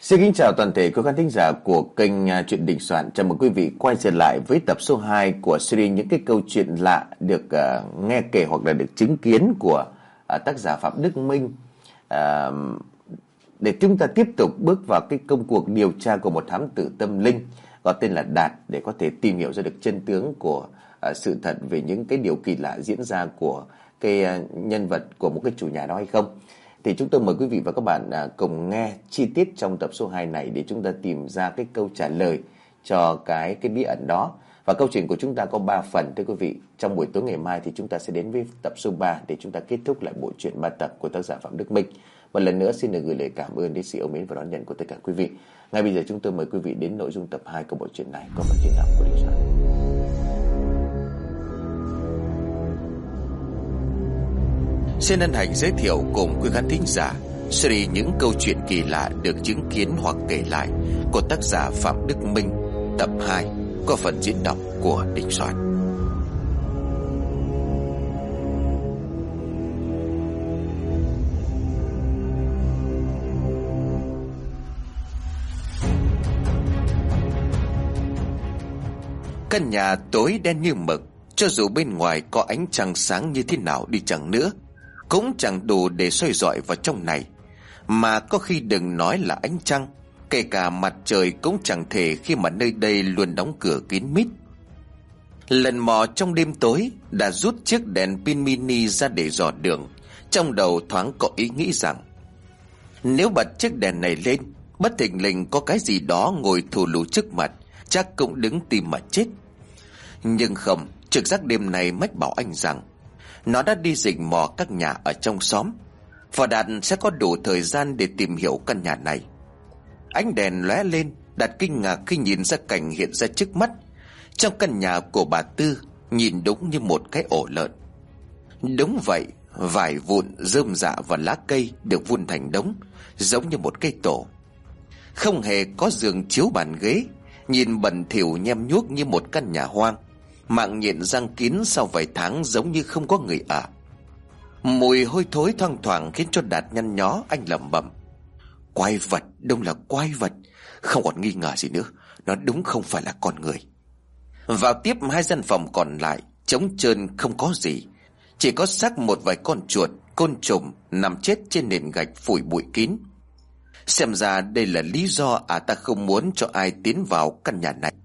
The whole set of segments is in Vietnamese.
Xin kính chào toàn thể quý khán thính giả của kênh Chuyện Đình Soạn. Chào mừng quý vị quay trở lại với tập số 2 của series những cái câu chuyện lạ được nghe kể hoặc là được chứng kiến của tác giả Phạm Đức Minh. Để chúng ta tiếp tục bước vào cái công cuộc điều tra của một thám tử tâm linh có tên là Đạt, để có thể tìm hiểu ra được chân tướng của sự thật về những cái điều kỳ lạ diễn ra của cái nhân vật của một cái chủ nhà đó hay không. Thì chúng tôi mời quý vị và các bạn cùng nghe chi tiết trong tập số 2 này để chúng ta tìm ra cái câu trả lời cho cái bí ẩn đó. Và câu chuyện của chúng ta có 3 phần thưa quý vị. Trong buổi tối ngày mai thì chúng ta sẽ đến với tập số 3 để chúng ta kết thúc lại bộ truyện 3 tập của tác giả Phạm Đức Minh. Một lần nữa xin được gửi lời cảm ơn đến sự yêu mến và đón nhận của tất cả quý vị. Ngay bây giờ chúng tôi mời quý vị đến nội dung tập 2 của bộ truyện này, có phần diễn đọc của Đình Soạn. Xin hân hạnh giới thiệu cùng quý khán thính giả series những câu chuyện kỳ lạ được chứng kiến hoặc kể lại của tác giả Phạm Đức Minh, tập 2 có phần diễn đọc của Đình Soạn. Căn nhà tối đen như mực, cho dù bên ngoài có ánh trăng sáng như thế nào đi chăng nữa cũng chẳng đủ để soi rọi vào trong này. Mà có khi đừng nói là ánh trăng, kể cả mặt trời cũng chẳng thể, khi mà nơi đây luôn đóng cửa kín mít. Lần mò trong đêm tối, đã rút chiếc đèn pin mini ra để dò đường. Trong đầu thoáng có ý nghĩ rằng nếu bật chiếc đèn này lên, bất thình lình có cái gì đó ngồi thù lù trước mặt, chắc cũng đứng tìm mà chết. Nhưng không, trực giác đêm này mách bảo anh rằng nó đã đi rình mò các nhà ở trong xóm, và Đạt sẽ có đủ thời gian để tìm hiểu căn nhà này. Ánh đèn lóe lên, Đạt kinh ngạc khi nhìn ra cảnh hiện ra trước mắt. Trong căn nhà của bà Tư nhìn đúng như một cái ổ lợn. Đúng vậy, vải vụn, rơm rạ và lá cây được vun thành đống, giống như một cây tổ. Không hề có giường chiếu bàn ghế, nhìn bẩn thỉu nhem nhuốc như một căn nhà hoang. Mạng nhện răng kín sau vài tháng, giống như không có người ở. Mùi hôi thối thoang thoảng khiến cho Đạt nhăn nhó. Anh lẩm bẩm: quái vật, đúng là quái vật. Không còn nghi ngờ gì nữa, nó đúng không phải là con người. Vào tiếp 2 gian phòng còn lại trống trơn, không có gì, chỉ có xác một vài con chuột, côn trùng nằm chết trên nền gạch phủi bụi kín. Xem ra đây là lý do ta không muốn cho ai tiến vào căn nhà này.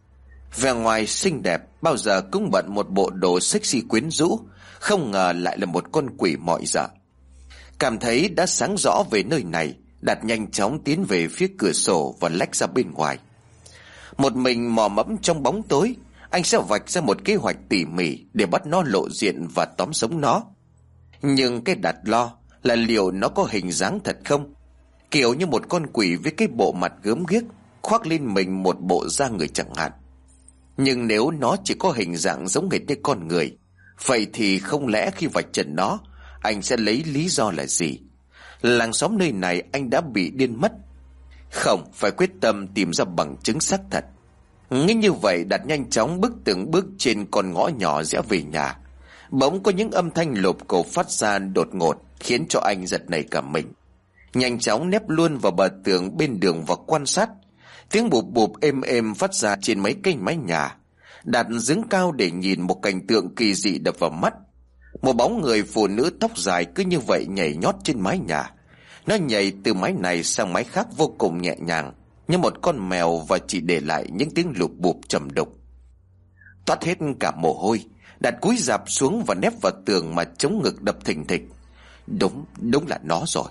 Vẻ ngoài xinh đẹp, bao giờ cũng bận một bộ đồ sexy quyến rũ, không ngờ lại là một con quỷ mọi dạ. Cảm thấy đã sáng rõ về nơi này, Đạt nhanh chóng tiến về phía cửa sổ và lách ra bên ngoài. Một mình mò mẫm trong bóng tối, anh sẽ vạch ra một kế hoạch tỉ mỉ để bắt nó lộ diện và tóm sống nó. Nhưng cái Đạt lo là liệu nó có hình dáng thật không, kiểu như một con quỷ với cái bộ mặt gớm ghiếc, khoác lên mình một bộ da người chẳng hạn. Nhưng nếu nó chỉ có hình dạng giống hệt như con người, vậy thì không lẽ khi vạch trần nó, anh sẽ lấy lý do là gì? Làng xóm nơi này anh đã bị điên mất. Không, phải quyết tâm tìm ra bằng chứng xác thật. Nghĩ như vậy, Đạt nhanh chóng bước từng bước trên con ngõ nhỏ rẽ về nhà. Bỗng có những âm thanh lộp cộp phát ra đột ngột, khiến cho anh giật nảy cả mình. Nhanh chóng nép luôn vào bờ tường bên đường và quan sát. Tiếng bụp bụp êm êm phát ra trên mấy cây mái nhà. Đạt đứng cao để nhìn một cảnh tượng kỳ dị đập vào mắt. Một bóng người phụ nữ tóc dài cứ như vậy nhảy nhót trên mái nhà. Nó nhảy từ mái này sang mái khác vô cùng nhẹ nhàng, như một con mèo, và chỉ để lại những tiếng lụp bụp trầm đục. Toát hết cả mồ hôi, Đạt cúi rạp xuống và nép vào tường mà chống ngực đập thình thịch. Đúng là nó rồi.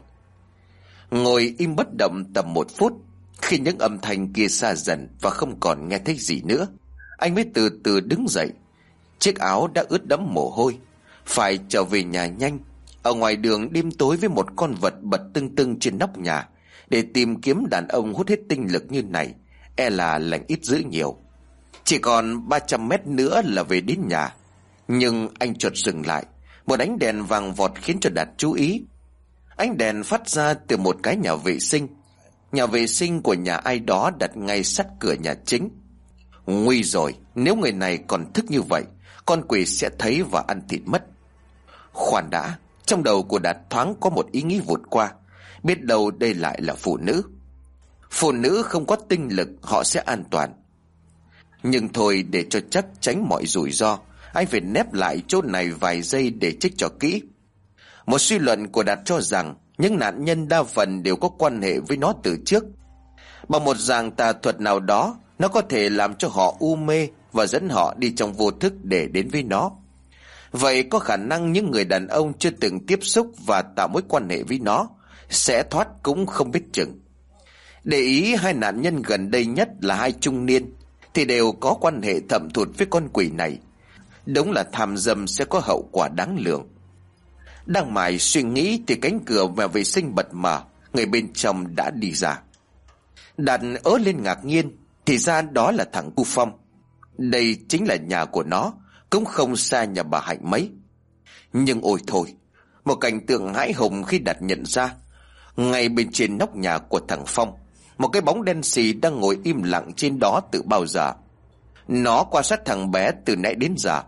Ngồi im bất động tầm 1 phút, khi những âm thanh kia xa dần và không còn nghe thấy gì nữa, anh mới từ từ đứng dậy. Chiếc áo đã ướt đẫm mồ hôi, phải trở về nhà nhanh. Ở ngoài đường đêm tối với một con vật bật tưng tưng trên nóc nhà, để tìm kiếm đàn ông hút hết tinh lực như này, e là lành ít dữ nhiều. Chỉ còn 300 mét nữa là về đến nhà. Nhưng anh chợt dừng lại. Một ánh đèn vàng vọt khiến cho Đạt chú ý. Ánh đèn phát ra từ một cái nhà vệ sinh. Nhà vệ sinh của nhà ai đó đặt ngay sát cửa nhà chính. Nguy rồi, nếu người này còn thức như vậy, con quỷ sẽ thấy và ăn thịt mất. Khoan đã, trong đầu của Đạt thoáng có một ý nghĩ vụt qua. Biết đâu đây lại là phụ nữ. Phụ nữ không có tinh lực họ sẽ an toàn. Nhưng thôi, để cho chắc tránh mọi rủi ro, anh phải nép lại chỗ này vài giây để check cho kỹ. Một suy luận của Đạt cho rằng những nạn nhân đa phần đều có quan hệ với nó từ trước. Bằng một dạng tà thuật nào đó, nó có thể làm cho họ u mê và dẫn họ đi trong vô thức để đến với nó. Vậy có khả năng những người đàn ông chưa từng tiếp xúc và tạo mối quan hệ với nó sẽ thoát cũng không biết chừng. Để ý, hai nạn nhân gần đây nhất là hai trung niên thì đều có quan hệ thâm thụt với con quỷ này. Đúng là tham dâm sẽ có hậu quả đáng lường. Đang mải suy nghĩ thì cánh cửa nhà vệ sinh bật mở, người bên trong đã đi ra. Đạt ớ lên ngạc nhiên, thì ra đó là thằng Cu Phong. Đây chính là nhà của nó, cũng không xa nhà bà Hạnh mấy. Nhưng ôi thôi, một cảnh tượng hãi hùng khi Đạt nhận ra, ngay bên trên nóc nhà của thằng Phong, một cái bóng đen xì đang ngồi im lặng trên đó từ bao giờ. Nó quan sát thằng bé từ nãy đến giờ.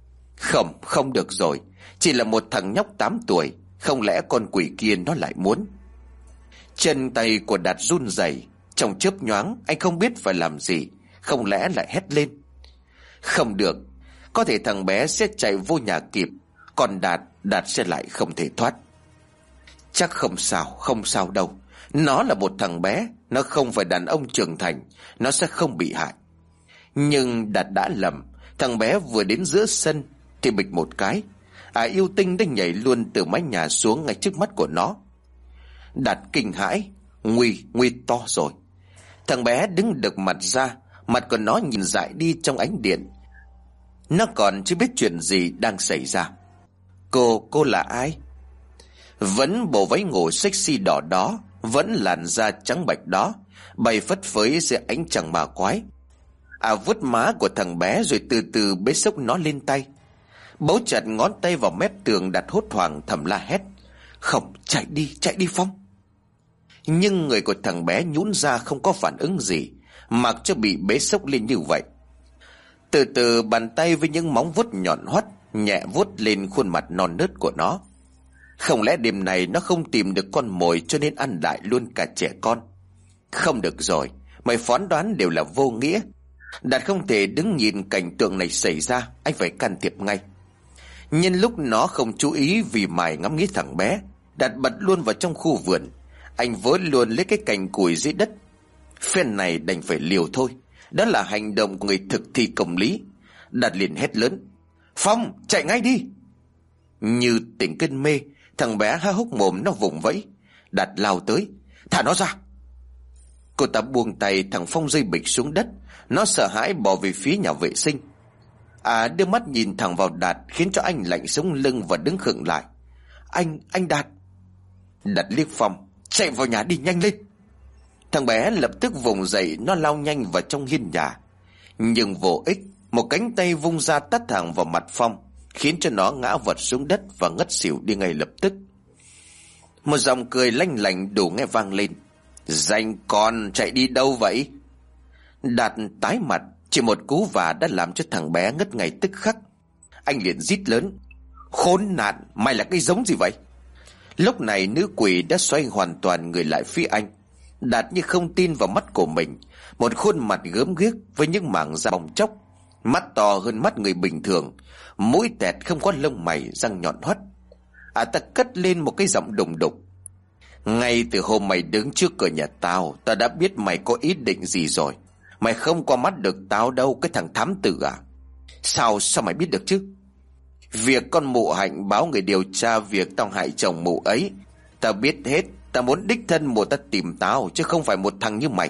Không được rồi, chỉ là một thằng nhóc 8 tuổi, không lẽ con quỷ kia nó lại muốn. Chân tay của Đạt run rẩy, trong chớp nhoáng anh không biết phải làm gì, không lẽ lại hét lên. Không được, có thể thằng bé sẽ chạy vô nhà kịp, còn Đạt sẽ lại không thể thoát. Chắc không sao đâu. Nó là một thằng bé, nó không phải đàn ông trưởng thành, nó sẽ không bị hại. Nhưng Đạt đã lầm. Thằng bé vừa đến giữa sân thì bịch một cái, yêu tinh đã nhảy luôn từ mái nhà xuống ngay trước mắt của nó. Đạt kinh hãi, nguy to rồi. Thằng bé đứng đực mặt ra, mặt của nó nhìn dại đi trong ánh điện. Nó còn chưa biết chuyện gì đang xảy ra. Cô là ai? Vẫn bộ váy ngủ sexy đỏ đó, vẫn làn da trắng bạch đó, bay phất phới dưới ánh trăng ma quái. Vuốt má của thằng bé rồi từ từ bế xốc nó lên tay. Bấu chặt ngón tay vào mép tường, Đạt hốt hoảng thầm la hét. Không, chạy đi Phong. Nhưng người của thằng bé nhũn ra không có phản ứng gì, mặc cho bị bế xốc lên như vậy. Từ từ bàn tay với những móng vuốt nhọn hoắt nhẹ vuốt lên khuôn mặt non nớt của nó. Không lẽ đêm này nó không tìm được con mồi cho nên ăn lại luôn cả trẻ con? Không được rồi, mày phán đoán đều là vô nghĩa. Đạt không thể đứng nhìn cảnh tượng này xảy ra, anh phải can thiệp ngay. Nhân lúc nó không chú ý vì mải ngắm nghía thằng bé, Đạt bật luôn vào trong khu vườn. Anh vớ luôn lấy cái cành củi dưới đất. Phen này đành phải liều thôi, đó là hành động của người thực thi công lý. Đạt liền hét lớn. Phong, chạy ngay đi! Như tỉnh cơn mê, thằng bé há hốc mồm nó vùng vẫy. Đạt lao tới. Thả nó ra! Cô ta buông tay, thằng Phong rơi bịch xuống đất. Nó sợ hãi bỏ về phía nhà vệ sinh. Đưa mắt nhìn thẳng vào Đạt khiến cho anh lạnh sống lưng và đứng khựng lại. Anh Đạt! Đạt liếc Phong. Chạy vào nhà đi, nhanh lên! Thằng bé lập tức vùng dậy, nó lao nhanh vào trong hiên nhà. Nhưng vô ích, một cánh tay vung ra tát thẳng vào mặt Phong, khiến cho nó ngã vật xuống đất và ngất xỉu đi ngay lập tức. Một giọng cười lanh lảnh đủ nghe vang lên. Danh con, chạy đi đâu vậy? Đạt tái mặt, chỉ một cú vả đã làm cho thằng bé ngất ngay tức khắc. Anh liền rít lớn. Khốn nạn, mày là cái giống gì vậy? Lúc này nữ quỷ đã xoay hoàn toàn người lại phía anh. Đạt như không tin vào mắt của mình. Một khuôn mặt gớm ghiếc với những mảng da bong chóc, mắt to hơn mắt người bình thường, mũi tẹt không có lông mày, răng nhọn hoắt. Ta cất lên một cái giọng đùng đục. Ngay từ hôm mày đứng trước cửa nhà tao đã biết mày có ý định gì rồi. Mày không qua mắt được tao đâu, cái thằng thám tử à? Sao mày biết được chứ? Việc con mụ Hạnh báo người điều tra việc tao hại chồng mụ ấy, tao biết hết. Tao muốn đích thân mụ ta tìm tao, chứ không phải một thằng như mày.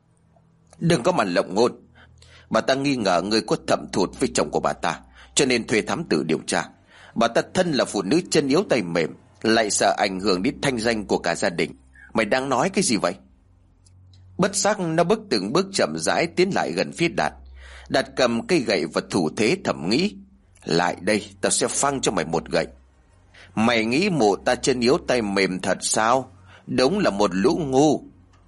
Đừng có mà lộng ngôn. Bà ta nghi ngờ ngươi có thâm thụt với chồng của bà ta, cho nên thuê thám tử điều tra. Bà ta thân là phụ nữ chân yếu tay mềm, lại sợ ảnh hưởng đến thanh danh của cả gia đình. Mày đang nói cái gì vậy? Bất giác nó bước từng bước chậm rãi tiến lại gần phía Đạt. Đạt cầm cây gậy và thủ thế thầm nghĩ. Lại đây, tao sẽ phăng cho mày một gậy. Mày nghĩ mụ ta chân yếu tay mềm thật sao? Đúng là một lũ ngu.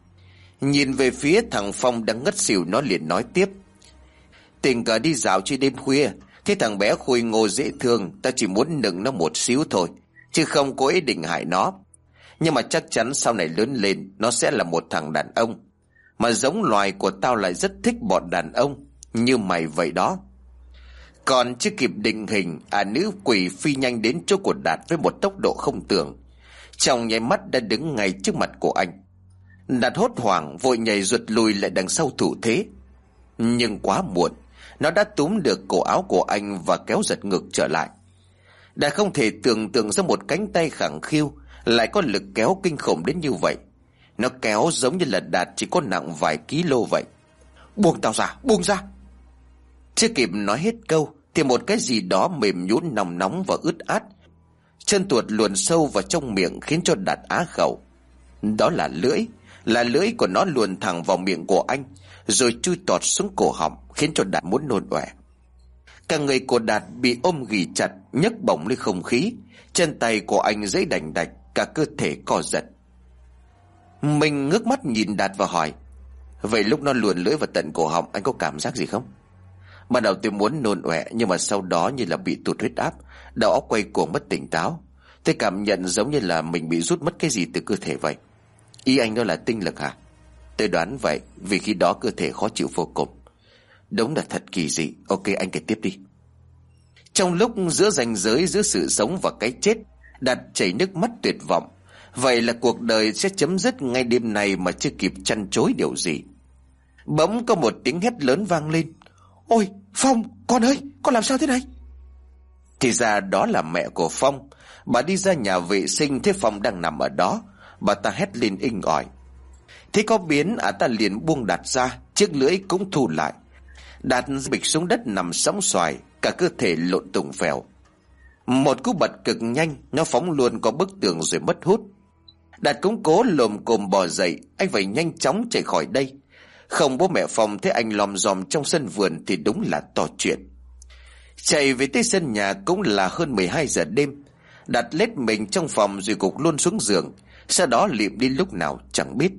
Nhìn về phía thằng Phong đang ngất xỉu, nó liền nói tiếp. Tình cờ đi dạo trên đêm khuya, thế thằng bé khôi ngô dễ thương, ta chỉ muốn nựng nó một xíu thôi, chứ không có ý định hại nó. Nhưng mà chắc chắn sau này lớn lên nó sẽ là một thằng đàn ông. Mà giống loài của tao lại rất thích bọn đàn ông như mày vậy đó. Còn chưa kịp định hình, nữ quỷ phi nhanh đến chỗ của Đạt với một tốc độ không tưởng. Trong nháy mắt đã đứng ngay trước mặt của anh. Đạt hốt hoảng vội nhảy giật lùi lại đằng sau thủ thế. Nhưng quá muộn, nó đã túm được cổ áo của anh và kéo giật ngược trở lại. Đạt không thể tưởng tượng ra một cánh tay khẳng khiu lại có lực kéo kinh khủng đến như vậy. Nó kéo giống như là Đạt chỉ có nặng vài kg vậy. Buông tao ra, buông ra. Chưa kịp nói hết câu thì một cái gì đó mềm nhũn nóng nóng và ướt át, chân tuột luồn sâu vào trong miệng khiến cho Đạt á khẩu. Đó là lưỡi của nó luồn thẳng vào miệng của anh, rồi chui tọt xuống cổ họng, khiến cho Đạt muốn nôn ọe. Cả người của Đạt bị ôm ghì chặt, nhấc bổng lên không khí, chân tay của anh giãy đành đạch, cả cơ thể co giật. Mình ngước mắt nhìn Đạt và hỏi: vậy lúc nó luồn lưỡi vào tận cổ họng, anh có cảm giác gì không? Ban đầu tôi muốn nôn ọe, nhưng mà sau đó như là bị tụt huyết áp, đầu óc quay cuồng mất tỉnh táo. Tôi cảm nhận giống như là mình bị rút mất cái gì từ cơ thể vậy. Ý anh đó là tinh lực hả? Tôi đoán vậy, vì khi đó cơ thể khó chịu vô cùng. Đúng là thật kỳ dị. Ok, anh kể tiếp đi. Trong lúc giữa ranh giới giữa sự sống và cái chết, Đạt chảy nước mắt tuyệt vọng. Vậy là cuộc đời sẽ chấm dứt ngay đêm này mà chưa kịp chăn chối điều gì. Bỗng có một tiếng hét lớn vang lên: ôi Phong, con ơi, con làm sao thế này? Thì ra đó là mẹ của Phong. Bà đi ra nhà vệ sinh thấy Phong đang nằm ở đó. Bà ta hét lên inh ỏi. Thế có biến, ta liền buông Đạt ra, chiếc lưỡi cũng thu lại. Đạt bịch xuống đất nằm sóng xoài, cả cơ thể lộn tùng phèo. Một cú bật cực nhanh, nó phóng luôn qua bức tường rồi mất hút. Đạt cũng cố lồm cồm bò dậy, anh phải nhanh chóng chạy khỏi đây. Không bố mẹ Phong thấy anh lòm dòm trong sân vườn thì đúng là to chuyện. Chạy về tới sân nhà cũng là hơn 12 giờ đêm. Đạt lết mình trong phòng rồi gục luôn xuống giường, sau đó lịm đi lúc nào chẳng biết.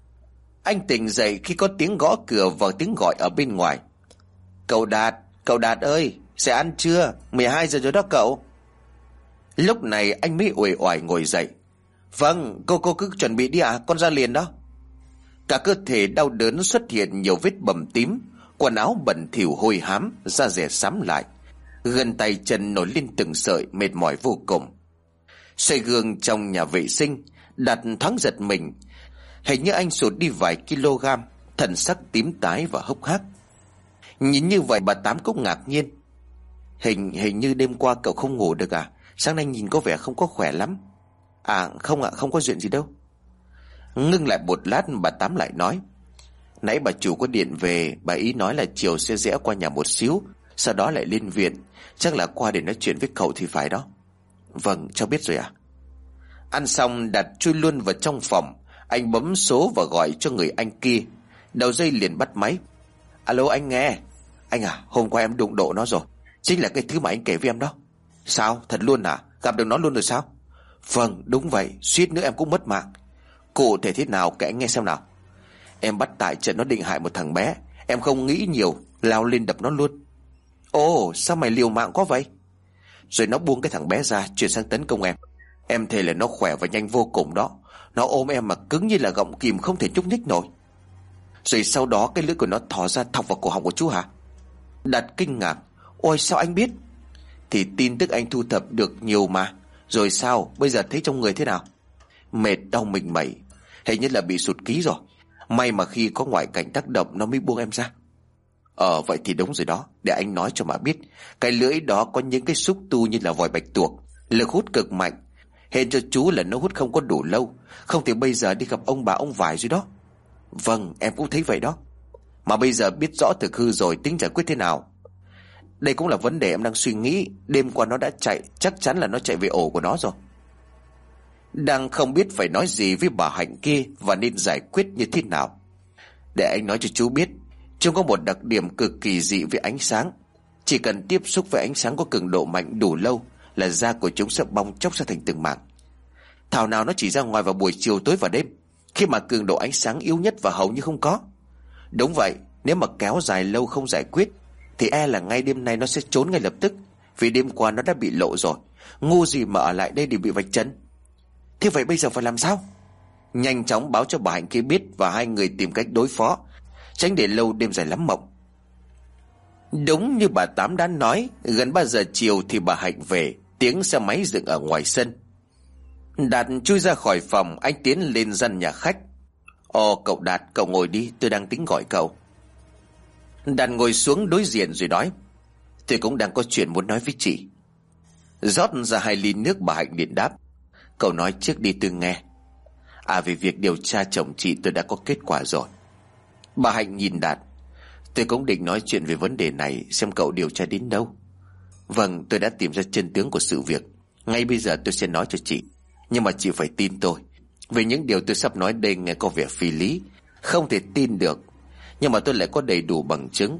Anh tỉnh dậy khi có tiếng gõ cửa và tiếng gọi ở bên ngoài. Cậu Đạt ơi, sẽ ăn chưa? 12 giờ rồi đó cậu. Lúc này anh mới uể oải ngồi dậy. Vâng, cô cứ chuẩn bị đi ạ, con ra liền đó. Cả cơ thể đau đớn xuất hiện nhiều vết bầm tím, quần áo bẩn thỉu hôi hám, da dẻ xám lại, gần tay chân nổi lên từng sợi, mệt mỏi vô cùng. Xoay gương trong nhà vệ sinh, Đạt thoáng giật mình. Hình như anh sụt đi vài kg, thần sắc tím tái và hốc hác. Nhìn như vậy bà Tám cũng ngạc nhiên. Hình như đêm qua cậu không ngủ được à? Sáng nay nhìn có vẻ không có khỏe lắm. Không ạ, không có chuyện gì đâu. Ngưng lại một lát, bà Tám lại nói: nãy bà chủ có điện về, bà ý nói là chiều sẽ rẽ qua nhà một xíu, sau đó lại lên viện. Chắc là qua để nói chuyện với cậu thì phải đó. Vâng, cháu biết rồi ạ. Ăn xong, Đạt chui luôn vào trong phòng. Anh bấm số và gọi cho người anh kia. Đầu dây liền bắt máy. Alo, anh nghe. Anh à, hôm qua em đụng độ nó rồi. Chính là cái thứ mà anh kể với em đó. Sao, thật luôn à? Gặp được nó luôn rồi sao? Vâng, đúng vậy, suýt nữa em cũng mất mạng. Cụ thể thế nào kể anh nghe xem nào. Em bắt tại trận nó định hại một thằng bé. Em không nghĩ nhiều, lao lên đập nó luôn. Ồ, sao mày liều mạng quá vậy? Rồi nó buông cái thằng bé ra, chuyển sang tấn công em. Em thề là nó khỏe và nhanh vô cùng đó. Nó ôm em mà cứng như là gọng kìm, không thể nhúc nhích nổi. Rồi sau đó cái lưỡi của nó thò ra thọc vào cổ họng của chú hả? Đạt kinh ngạc. Ôi sao anh biết? Thì tin tức anh thu thập được nhiều mà. Rồi sao, bây giờ thấy trong người thế nào? Mệt đau mình mẩy, hình như là bị sụt ký rồi. May mà khi có ngoại cảnh tác động nó mới buông em ra. Vậy thì đúng rồi đó. Để anh nói cho mà biết. Cái lưỡi đó có những cái xúc tu như là vòi bạch tuộc, lực hút cực mạnh. Hên cho chú là nó hút không có đủ lâu, không thì bây giờ đi gặp ông bà ông vải rồi đó. Vâng, em cũng thấy vậy đó. Mà bây giờ biết rõ thực hư rồi, tính giải quyết thế nào? Đây cũng là vấn đề em đang suy nghĩ. Đêm qua nó đã chạy, chắc chắn là nó chạy về ổ của nó rồi. Đang không biết phải nói gì với bà Hạnh kia và nên giải quyết như thế nào. Để anh nói cho chú biết. Chúng có một đặc điểm cực kỳ dị với ánh sáng. Chỉ cần tiếp xúc với ánh sáng có cường độ mạnh đủ lâu là da của chúng sẽ bong chóc ra thành từng mảng. Thảo nào nó chỉ ra ngoài vào buổi chiều tối và đêm, khi mà cường độ ánh sáng yếu nhất và hầu như không có. Đúng vậy, nếu mà kéo dài lâu không giải quyết thì e là ngay đêm nay nó sẽ trốn ngay lập tức. Vì đêm qua nó đã bị lộ rồi, ngu gì mà ở lại đây để bị vạch trần. Thế vậy bây giờ phải làm sao? Nhanh chóng báo cho bà Hạnh kia biết, và hai người tìm cách đối phó, tránh để lâu đêm dài lắm mộng. Đúng như bà Tám đã nói, gần 3 giờ chiều thì bà Hạnh về. Tiếng xe máy dừng ở ngoài sân. Đạt chui ra khỏi phòng, anh tiến lên gian nhà khách. Ồ cậu Đạt, cậu ngồi đi, tôi đang tính gọi cậu. Đạt ngồi xuống đối diện rồi nói: Tôi cũng đang có chuyện muốn nói với chị. Rót ra 2 ly nước, bà Hạnh liền đáp: Cậu nói trước đi tôi nghe. Về việc điều tra chồng chị tôi đã có kết quả rồi. Bà Hạnh nhìn Đạt: Tôi cũng định nói chuyện về vấn đề này, xem cậu điều tra đến đâu. Vâng, tôi đã tìm ra chân tướng của sự việc. Ngay bây giờ tôi sẽ nói cho chị, nhưng mà chị phải tin tôi. Vì những điều tôi sắp nói đây nghe có vẻ phi lý, không thể tin được, nhưng mà tôi lại có đầy đủ bằng chứng.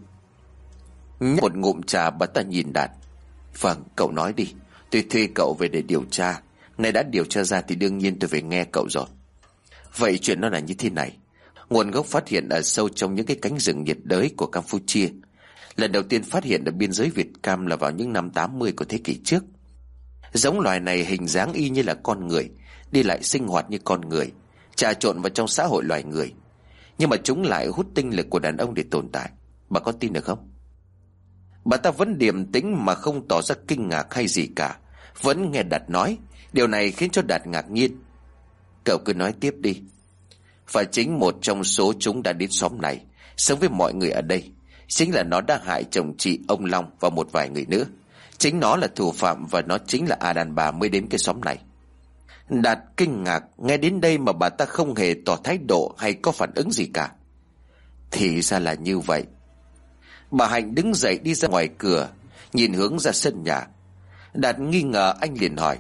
Nhấp một ngụm trà, bà ta nhìn Đạt: Vâng, cậu nói đi. Tôi thuê cậu về để điều tra. Nay đã điều tra ra thì đương nhiên tôi phải nghe cậu rồi. Vậy chuyện nó là như thế này. Nguồn gốc phát hiện ở sâu trong những cái cánh rừng nhiệt đới của Campuchia. Lần đầu tiên phát hiện ở biên giới Việt Cam là vào những năm 80 của thế kỷ trước. Giống loài này hình dáng y như là con người, đi lại sinh hoạt như con người, trà trộn vào trong xã hội loài người. Nhưng mà chúng lại hút tinh lực của đàn ông để tồn tại. Bà có tin được không? Bà ta vẫn điềm tĩnh mà không tỏ ra kinh ngạc hay gì cả, vẫn nghe Đạt nói. Điều này khiến cho Đạt ngạc nhiên. Cậu cứ nói tiếp đi. Và chính một trong số chúng đã đến xóm này, sống với mọi người ở đây. Chính là nó đã hại chồng chị, ông Long và một vài người nữa. Chính nó là thủ phạm, và nó chính là đàn bà mới đến cái xóm này. Đạt kinh ngạc, nghe đến đây mà bà ta không hề tỏ thái độ hay có phản ứng gì cả. Thì ra là như vậy. Bà Hạnh đứng dậy đi ra ngoài cửa, nhìn hướng ra sân nhà. Đạt nghi ngờ, anh liền hỏi: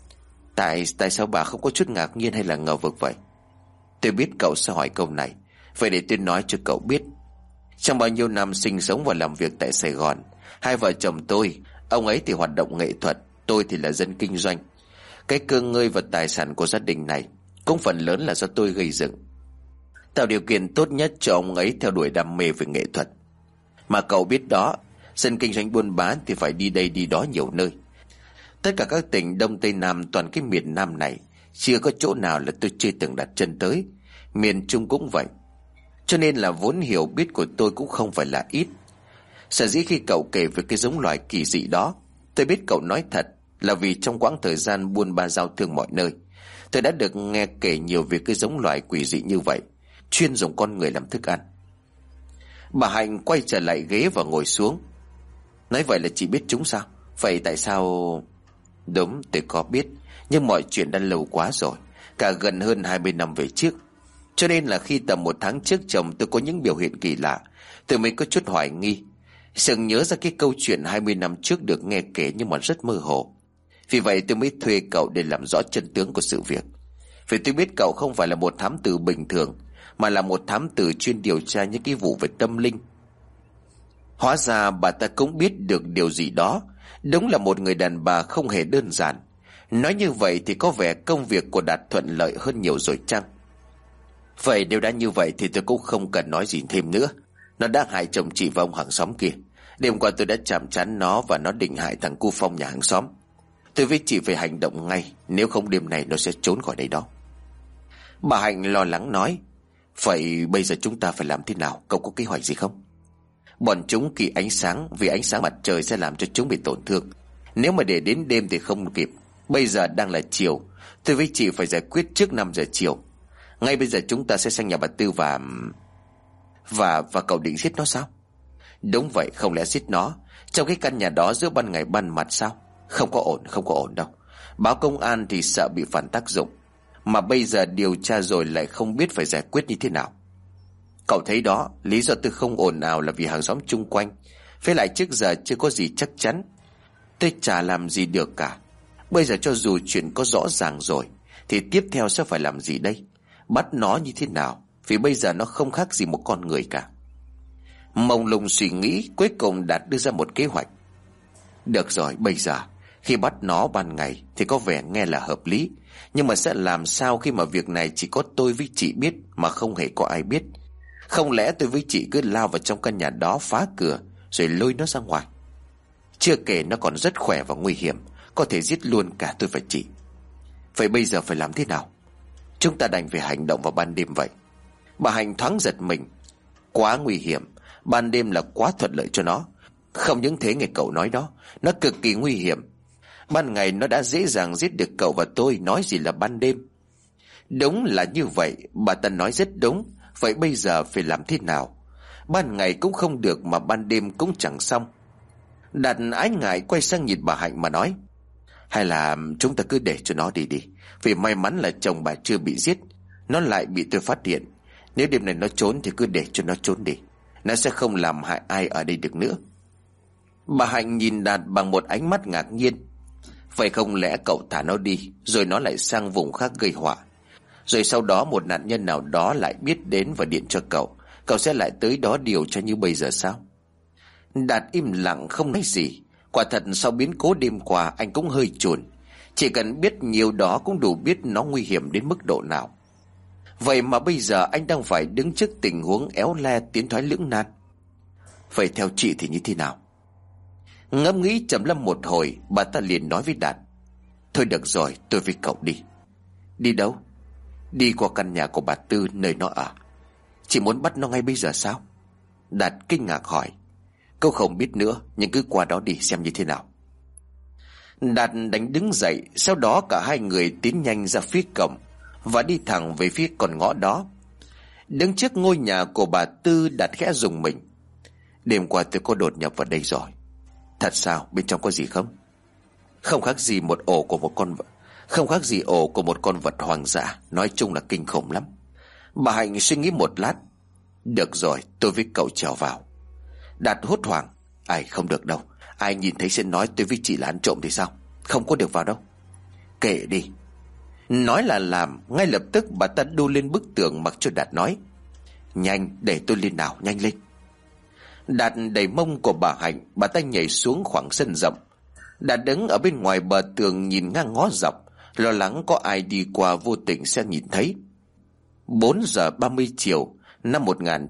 Tại sao bà không có chút ngạc nhiên hay là ngờ vực vậy? Tôi biết cậu sẽ hỏi câu này, vậy để tôi nói cho cậu biết. Trong bao nhiêu năm sinh sống và làm việc tại Sài Gòn, hai vợ chồng tôi, ông ấy thì hoạt động nghệ thuật, tôi thì là dân kinh doanh. Cái cơ ngơi và tài sản của gia đình này cũng phần lớn là do tôi gây dựng, tạo điều kiện tốt nhất cho ông ấy theo đuổi đam mê về nghệ thuật. Mà cậu biết đó, dân kinh doanh buôn bán thì phải đi đây đi đó nhiều nơi. Tất cả các tỉnh Đông Tây Nam, toàn cái miền Nam này, chưa có chỗ nào là tôi chưa từng đặt chân tới. Miền Trung cũng vậy. Cho nên là vốn hiểu biết của tôi cũng không phải là ít. Sở dĩ khi cậu kể về cái giống loài kỳ dị đó, tôi biết cậu nói thật là vì trong quãng thời gian buôn ba giao thương mọi nơi, tôi đã được nghe kể nhiều về cái giống loài quỷ dị như vậy, chuyên dùng con người làm thức ăn. Bà Hạnh quay trở lại ghế và ngồi xuống. Nói vậy là chị biết chúng sao? Vậy tại sao... Đúng, tôi có biết, nhưng mọi chuyện đã lâu quá rồi, cả gần hơn 20 năm về trước. Cho nên là khi tầm 1 tháng trước chồng tôi có những biểu hiện kỳ lạ, tôi mới có chút hoài nghi. Sừng nhớ ra cái câu chuyện 20 năm trước được nghe kể nhưng mà rất mơ hồ. Vì vậy tôi mới thuê cậu để làm rõ chân tướng của sự việc. Vì tôi biết cậu không phải là một thám tử bình thường, mà là một thám tử chuyên điều tra những cái vụ về tâm linh. Hóa ra bà ta cũng biết được điều gì đó. Đúng là một người đàn bà không hề đơn giản. Nói như vậy thì có vẻ công việc của Đạt thuận lợi hơn nhiều rồi chăng? Vậy nếu đã như vậy thì tôi cũng không cần nói gì thêm nữa. Nó đã hại chồng chị và ông hàng xóm kia. Đêm qua tôi đã chạm trán nó, và nó định hại thằng cu Phong nhà hàng xóm. Tôi với chị phải hành động ngay, nếu không đêm này nó sẽ trốn khỏi đây đó. Bà Hạnh lo lắng nói: Vậy bây giờ chúng ta phải làm thế nào? Cậu có kế hoạch gì không? Bọn chúng kỳ ánh sáng, vì ánh sáng mặt trời sẽ làm cho chúng bị tổn thương. Nếu mà để đến đêm thì không kịp. Bây giờ đang là chiều, tôi với chị phải giải quyết trước 5 giờ chiều. Ngay bây giờ chúng ta sẽ sang nhà bà Tư và cậu định giết nó sao? Đúng vậy, không lẽ giết nó trong cái căn nhà đó giữa ban ngày ban mặt sao? Không có ổn đâu. Báo công an thì sợ bị phản tác dụng, mà bây giờ điều tra rồi lại không biết phải giải quyết như thế nào. Cậu thấy đó, lý do tôi không ồn ào là vì hàng xóm chung quanh. Với lại trước giờ chưa có gì chắc chắn, tôi chả làm gì được cả. Bây giờ cho dù chuyện có rõ ràng rồi thì tiếp theo sẽ phải làm gì đây? Bắt nó như thế nào? Vì bây giờ nó không khác gì một con người cả. Mông lung suy nghĩ, cuối cùng Đạt đưa ra một kế hoạch. Được rồi, bây giờ khi bắt nó ban ngày thì có vẻ nghe là hợp lý. Nhưng mà sẽ làm sao khi mà việc này chỉ có tôi với chị biết mà không hề có ai biết? Không lẽ tôi với chị cứ lao vào trong căn nhà đó, phá cửa rồi lôi nó ra ngoài? Chưa kể nó còn rất khỏe và nguy hiểm, có thể giết luôn cả tôi và chị. Vậy bây giờ phải làm thế nào? Chúng ta đành phải hành động vào ban đêm vậy. Bà Hạnh thoáng giật mình. Quá nguy hiểm. Ban đêm là quá thuận lợi cho nó. Không những thế, nghe cậu nói đó, nó cực kỳ nguy hiểm. Ban ngày nó đã dễ dàng giết được cậu và tôi, nói gì là ban đêm. Đúng là như vậy, bà ta nói rất đúng. Vậy bây giờ phải làm thế nào? Ban ngày cũng không được mà ban đêm cũng chẳng xong. Đạt ái ngại quay sang nhìn bà Hạnh mà nói: hay là chúng ta cứ để cho nó đi đi. Vì may mắn là chồng bà chưa bị giết, nó lại bị tôi phát hiện. Nếu đêm này nó trốn thì cứ để cho nó trốn đi. Nó sẽ không làm hại ai ở đây được nữa. Bà Hạnh nhìn Đạt bằng một ánh mắt ngạc nhiên. Vậy không lẽ cậu thả nó đi rồi nó lại sang vùng khác gây họa, rồi sau đó một nạn nhân nào đó lại biết đến và điện cho cậu, cậu sẽ lại tới đó điều tra như bây giờ sao? Đạt im lặng không nói gì. Quả thật sau biến cố đêm qua anh cũng hơi chồn. Chỉ cần biết nhiều đó cũng đủ biết nó nguy hiểm đến mức độ nào. Vậy mà bây giờ anh đang phải đứng trước tình huống éo le tiến thoái lưỡng nan. Vậy theo chị thì như thế nào? Ngẫm nghĩ trầm lặng một hồi, bà ta liền nói với Đạt: thôi được rồi, tôi với cậu đi. Đi đâu? Đi qua căn nhà của bà Tư nơi nó ở. Chị muốn bắt nó ngay bây giờ sao? Đạt kinh ngạc hỏi. Cậu không biết nữa, nhưng cứ qua đó đi xem như thế nào. Đạt đánh đứng dậy. Sau đó cả hai người tiến nhanh ra phía cổng và đi thẳng về phía con ngõ đó. Đứng trước ngôi nhà của bà Tư, Đạt khẽ rùng mình. Đêm qua tôi có đột nhập vào đây rồi. Thật sao? Bên trong có gì không? Không khác gì ổ của một con vật hoang dã. Nói chung là kinh khủng lắm. Bà Hạnh suy nghĩ một lát. Được rồi, tôi với cậu trèo vào. Đạt hốt hoảng. Ai, không được đâu. Ai nhìn thấy sẽ nói tôi với chị là ăn trộm thì sao? Không có được vào đâu. Kệ đi. Nói là làm. Ngay lập tức bà ta đu lên bức tường mặc cho Đạt nói. Nhanh, để tôi lên nào, nhanh lên. Đạt đẩy mông của bà Hạnh. Bà ta nhảy xuống khoảng sân rộng. Đạt đứng ở bên ngoài bờ tường nhìn ngang ngó dọc, lo lắng có ai đi qua vô tình sẽ nhìn thấy. 4 giờ 30 chiều năm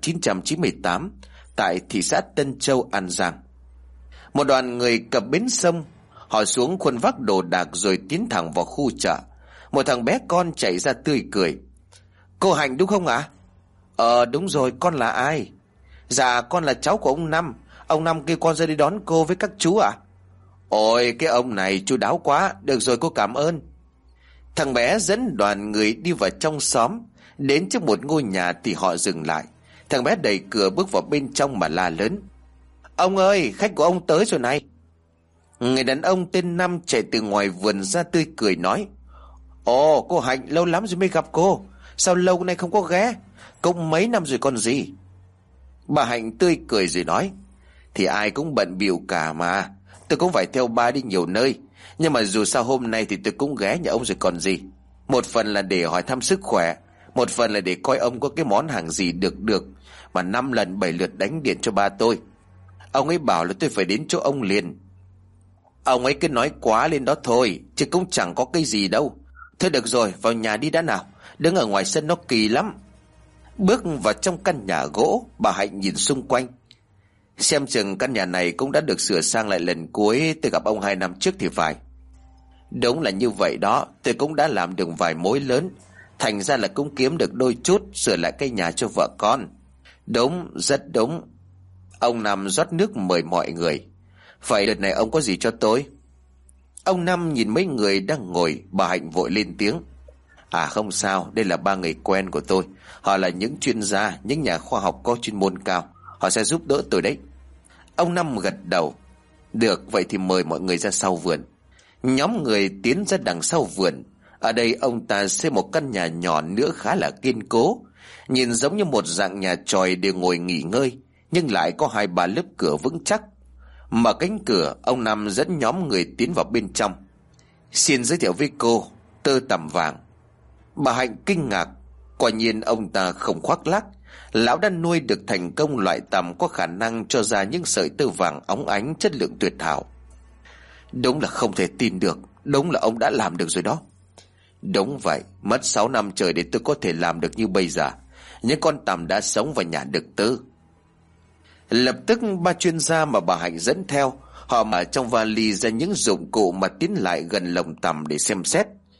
1998, tại thị xã Tân Châu, An Giang. Một đoàn người cập bến sông. Họ xuống khuân vác đồ đạc rồi tiến thẳng vào khu chợ. Một thằng bé con chạy ra tươi cười. Cô Hạnh đúng không ạ? Đúng rồi, con là ai? Dạ con là cháu của ông Năm. Ông Năm kêu con ra đi đón cô với các chú ạ. Ôi cái ông này chu đáo quá. Được rồi, cô cảm ơn. Thằng bé dẫn đoàn người đi vào trong xóm. Đến trước một ngôi nhà thì họ dừng lại. Thằng bé đẩy cửa bước vào bên trong mà la lớn. Ông ơi, khách của ông tới rồi này. Người đàn ông tên Năm chạy từ ngoài vườn ra tươi cười nói. Ồ, cô Hạnh, lâu lắm rồi mới gặp cô. Sao lâu nay không có ghé? Cũng mấy năm rồi còn gì. Bà Hạnh tươi cười rồi nói. Thì ai cũng bận bịu cả mà. Tôi cũng phải theo ba đi nhiều nơi. Nhưng mà dù sao hôm nay thì tôi cũng ghé nhà ông rồi còn gì. Một phần là để hỏi thăm sức khỏe, một phần là để coi ông có cái món hàng gì được mà 5 lần 7 lượt đánh điện cho ba tôi. Ông ấy bảo là tôi phải đến chỗ ông liền. Ông ấy cứ nói quá lên đó thôi, chứ cũng chẳng có cái gì đâu. Thôi được rồi, vào nhà đi đã nào. Đứng ở ngoài sân nó kỳ lắm. Bước vào trong căn nhà gỗ, bà Hạnh nhìn xung quanh. Xem chừng căn nhà này cũng đã được sửa sang lại lần cuối tôi gặp ông 2 năm trước thì phải. Đúng là như vậy đó. Tôi cũng đã làm được vài mối lớn, thành ra là cũng kiếm được đôi chút, sửa lại cái nhà cho vợ con. Đúng, rất đúng. Ông Năm rót nước mời mọi người. Vậy đợt này ông có gì cho tôi? Ông Năm nhìn mấy người đang ngồi. Bà Hạnh vội lên tiếng. À không sao, đây là 3 người quen của tôi. Họ là những chuyên gia, những nhà khoa học có chuyên môn cao. Họ sẽ giúp đỡ tôi đấy. Ông Năm gật đầu. Được, vậy thì mời mọi người ra sau vườn. Nhóm người tiến ra đằng sau vườn. Ở đây ông ta xây một căn nhà nhỏ nữa khá là kiên cố. Nhìn giống như một dạng nhà chòi để ngồi nghỉ ngơi, nhưng lại có 2-3 lớp cửa vững chắc. Mở cánh cửa, ông Năm dẫn nhóm người tiến vào bên trong. Xin giới thiệu với cô, Tơ Tằm Vàng. Bà Hạnh kinh ngạc. Quả nhiên ông ta không khoác lác. Lão đã nuôi được thành công loại tằm có khả năng cho ra những sợi tơ vàng óng ánh chất lượng tuyệt hảo. Đúng là không thể tin được. Đúng là ông đã làm được rồi đó. Đúng vậy, mất 6 năm trời để tôi có thể làm được như bây giờ. Những con tằm đã sống và nhả được tơ. Lập tức 3 chuyên gia mà bà Hạnh dẫn theo, họ mở trong vali ra những dụng cụ mà tiến lại gần lồng tằm để xem xét.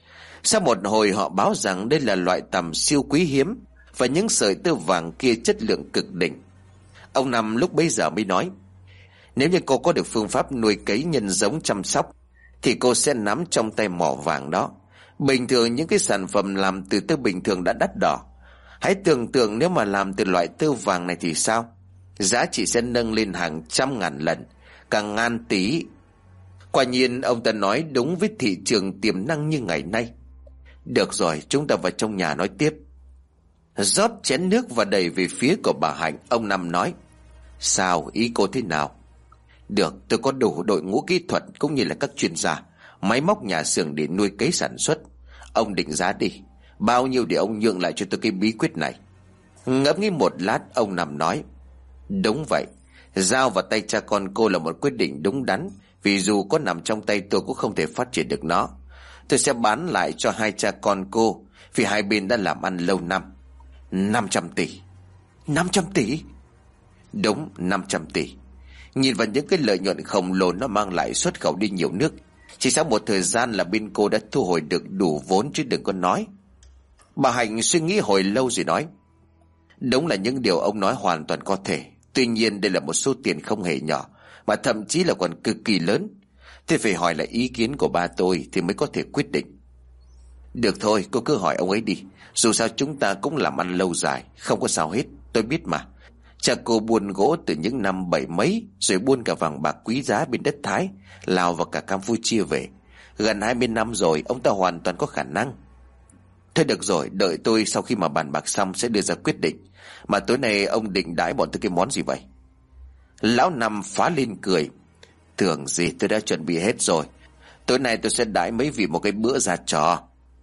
Sau một hồi họ báo rằng đây là loại tằm siêu quý hiếm, và những sợi tơ vàng kia chất lượng cực đỉnh. Ông Năm lúc bấy giờ mới nói: nếu như cô có được phương pháp nuôi cấy nhân giống chăm sóc, thì cô sẽ nắm trong tay mỏ vàng đó. Bình thường những cái sản phẩm làm từ tơ bình thường đã đắt đỏ, hãy tưởng tượng nếu mà làm từ loại tơ vàng này thì sao? Giá trị sẽ nâng lên hàng trăm ngàn lần, cả ngàn tỷ. Quả nhiên ông ta nói đúng với thị trường tiềm năng như ngày nay. Được rồi, chúng ta vào trong nhà nói tiếp. Rót chén nước và đẩy về phía của bà Hạnh, ông Năm nói: sao, ý cô thế nào? Được, tôi có đủ đội ngũ kỹ thuật cũng như là các chuyên gia, máy móc nhà xưởng để nuôi cấy sản xuất. Ông định giá đi, bao nhiêu để ông nhượng lại cho tôi cái bí quyết này? Ngẫm nghĩ một lát, ông Năm nói: đúng vậy, giao vào tay cha con cô là một quyết định đúng đắn, vì dù có nằm trong tay tôi cũng không thể phát triển được nó. Tôi sẽ bán lại cho hai cha con cô, vì hai bên đã làm ăn lâu năm. 500 tỷ. 500 tỷ? Đúng, 500 tỷ. Nhìn vào những cái lợi nhuận khổng lồ nó mang lại xuất khẩu đi nhiều nước, chỉ sau một thời gian là bên cô đã thu hồi được đủ vốn chứ đừng có nói. Bà Hạnh suy nghĩ hồi lâu rồi nói: đúng là những điều ông nói hoàn toàn có thể. Tuy nhiên đây là một số tiền không hề nhỏ, mà thậm chí là còn cực kỳ lớn. Thế phải hỏi lại ý kiến của ba tôi thì mới có thể quyết định. Được thôi, cô cứ hỏi ông ấy đi. Dù sao chúng ta cũng làm ăn lâu dài, không có sao hết, tôi biết mà. Cha cô buôn gỗ từ những năm 70 mấy, rồi buôn cả vàng bạc quý giá bên đất Thái, Lào và cả Campuchia về. Gần 20 năm rồi, ông ta hoàn toàn có khả năng. Thôi được rồi, đợi tôi sau khi mà bàn bạc xong sẽ đưa ra quyết định. Mà tối nay ông định đãi bọn tôi cái món gì vậy? Lão Năm phá lên cười: tưởng gì, tôi đã chuẩn bị hết rồi. Tối nay tôi sẽ đãi mấy vị một cái bữa ra trò.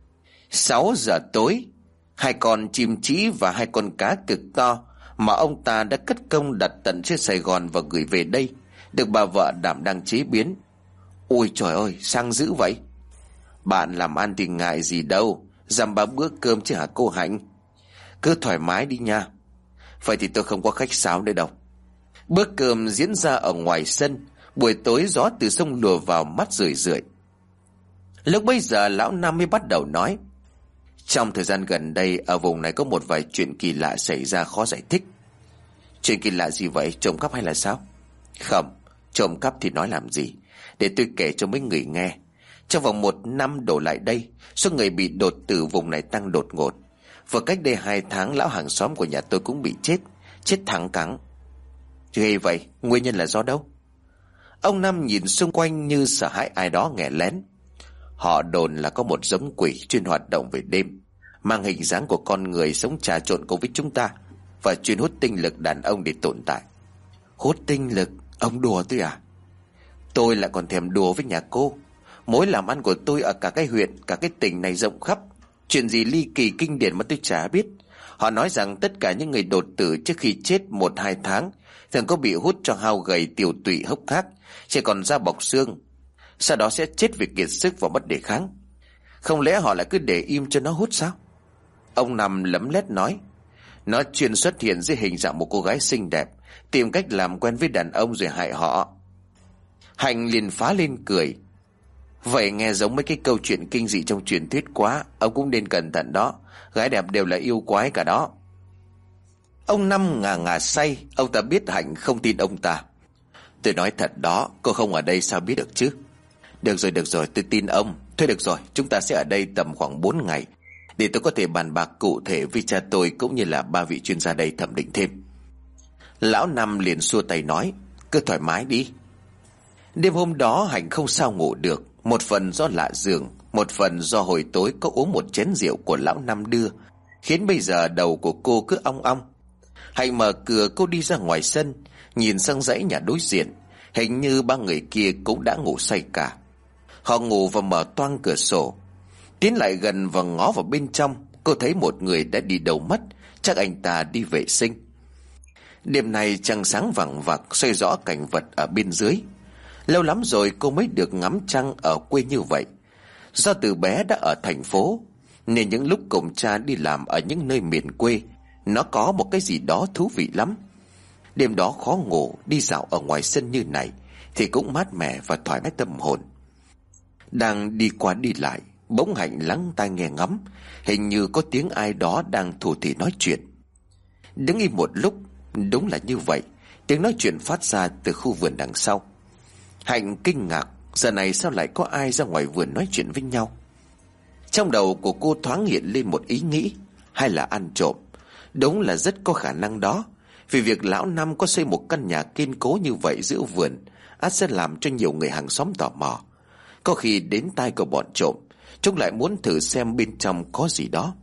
6 giờ tối, 2 con chim trí và 2 con cá cực to mà ông ta đã cất công đặt tận trên Sài Gòn và gửi về đây, được bà vợ đảm đang chế biến. Ôi trời ơi, sang dữ vậy. Bạn làm ăn thì ngại gì đâu, dăm ba bữa cơm chứ hả cô Hạnh? Cứ thoải mái đi nha. Vậy thì tôi không có khách sáo nữa đâu. Bữa cơm diễn ra ở ngoài sân. Buổi tối gió từ sông lùa vào mắt rười rượi. Lúc bấy giờ lão Năm mới bắt đầu nói: trong thời gian gần đây ở vùng này có một vài chuyện kỳ lạ xảy ra khó giải thích. Chuyện kỳ lạ gì vậy, trộm cắp hay là sao? Không, trộm cắp thì nói làm gì. Để tôi kể cho mấy người nghe. Trong vòng 1 năm đổ lại đây, số người bị đột tử vùng này tăng đột ngột. Vừa cách đây 2 tháng, lão hàng xóm của nhà tôi cũng bị chết thẳng cẳng. Ghê vậy, nguyên nhân là do đâu? Ông Năm nhìn xung quanh như sợ hãi ai đó nghe lén. Họ đồn là có một giống quỷ chuyên hoạt động về đêm, mang hình dáng của con người, sống trà trộn cùng với chúng ta, và chuyên hút tinh lực đàn ông để tồn tại. Hút tinh lực? Ông đùa tôi à? Tôi lại còn thèm đùa với nhà cô. Mối làm ăn của tôi ở cả cái huyện, cả cái tỉnh này rộng khắp. Chuyện gì ly kỳ kinh điển mà tôi chả biết. Họ nói rằng tất cả những người đột tử trước khi chết 1-2 tháng thường có bị hút cho hao gầy, tiểu tụy, hốc hác, chỉ còn da bọc xương. Sau đó sẽ chết vì kiệt sức và mất đề kháng. Không lẽ họ lại cứ để im cho nó hút sao? Ông Năm lấm lét nói. Nó chuyên xuất hiện dưới hình dạng một cô gái xinh đẹp, tìm cách làm quen với đàn ông rồi hại họ. Hạnh liền phá lên cười. Vậy nghe giống mấy cái câu chuyện kinh dị trong truyền thuyết quá. Ông cũng nên cẩn thận đó. Gái đẹp đều là yêu quái cả đó. Ông Năm ngà ngà say. Ông ta biết Hạnh không tin ông ta. Tôi nói thật đó, cô không ở đây sao biết được chứ? Được rồi, tôi tin ông. Thôi được rồi, chúng ta sẽ ở đây tầm khoảng 4 ngày, để tôi có thể bàn bạc cụ thể với cha tôi cũng như là 3 vị chuyên gia đây thẩm định thêm. Lão Năm liền xua tay nói: cứ thoải mái đi. Đêm hôm đó Hạnh không sao ngủ được. Một phần do lạ giường, một phần do hồi tối có uống một chén rượu của lão Năm đưa, khiến bây giờ đầu của cô cứ ong ong. Hạnh mở cửa, cô đi ra ngoài sân, nhìn sang dãy nhà đối diện. Hình như 3 người kia cũng đã ngủ say cả. Họ ngủ và mở toang cửa sổ. Tiến lại gần và ngó vào bên trong, cô thấy một người đã đi đâu mất. Chắc anh ta đi vệ sinh. Đêm nay trăng sáng vằng vặc soi rõ cảnh vật ở bên dưới. Lâu lắm rồi cô mới được ngắm trăng ở quê như vậy. Do từ bé đã ở thành phố, nên những lúc cùng cha đi làm ở những nơi miền quê, nó có một cái gì đó thú vị lắm. Đêm đó khó ngủ, đi dạo ở ngoài sân như này thì cũng mát mẻ và thoải mái tâm hồn. Đang đi qua đi lại, Bỗng Hạnh lắng tai nghe ngắm, hình như có tiếng ai đó đang thủ thỉ nói chuyện. Đứng im một lúc, đúng là như vậy, tiếng nói chuyện phát ra từ khu vườn đằng sau. Hạnh kinh ngạc, giờ này sao lại có ai ra ngoài vườn nói chuyện với nhau? Trong đầu của cô thoáng hiện lên một ý nghĩ, hay là ăn trộm? Đúng là rất có khả năng đó, vì việc lão Năm có xây một căn nhà kiên cố như vậy giữa vườn ắt sẽ làm cho nhiều người hàng xóm tò mò. Có khi đến tai của bọn trộm, chúng lại muốn thử xem bên trong có gì đó.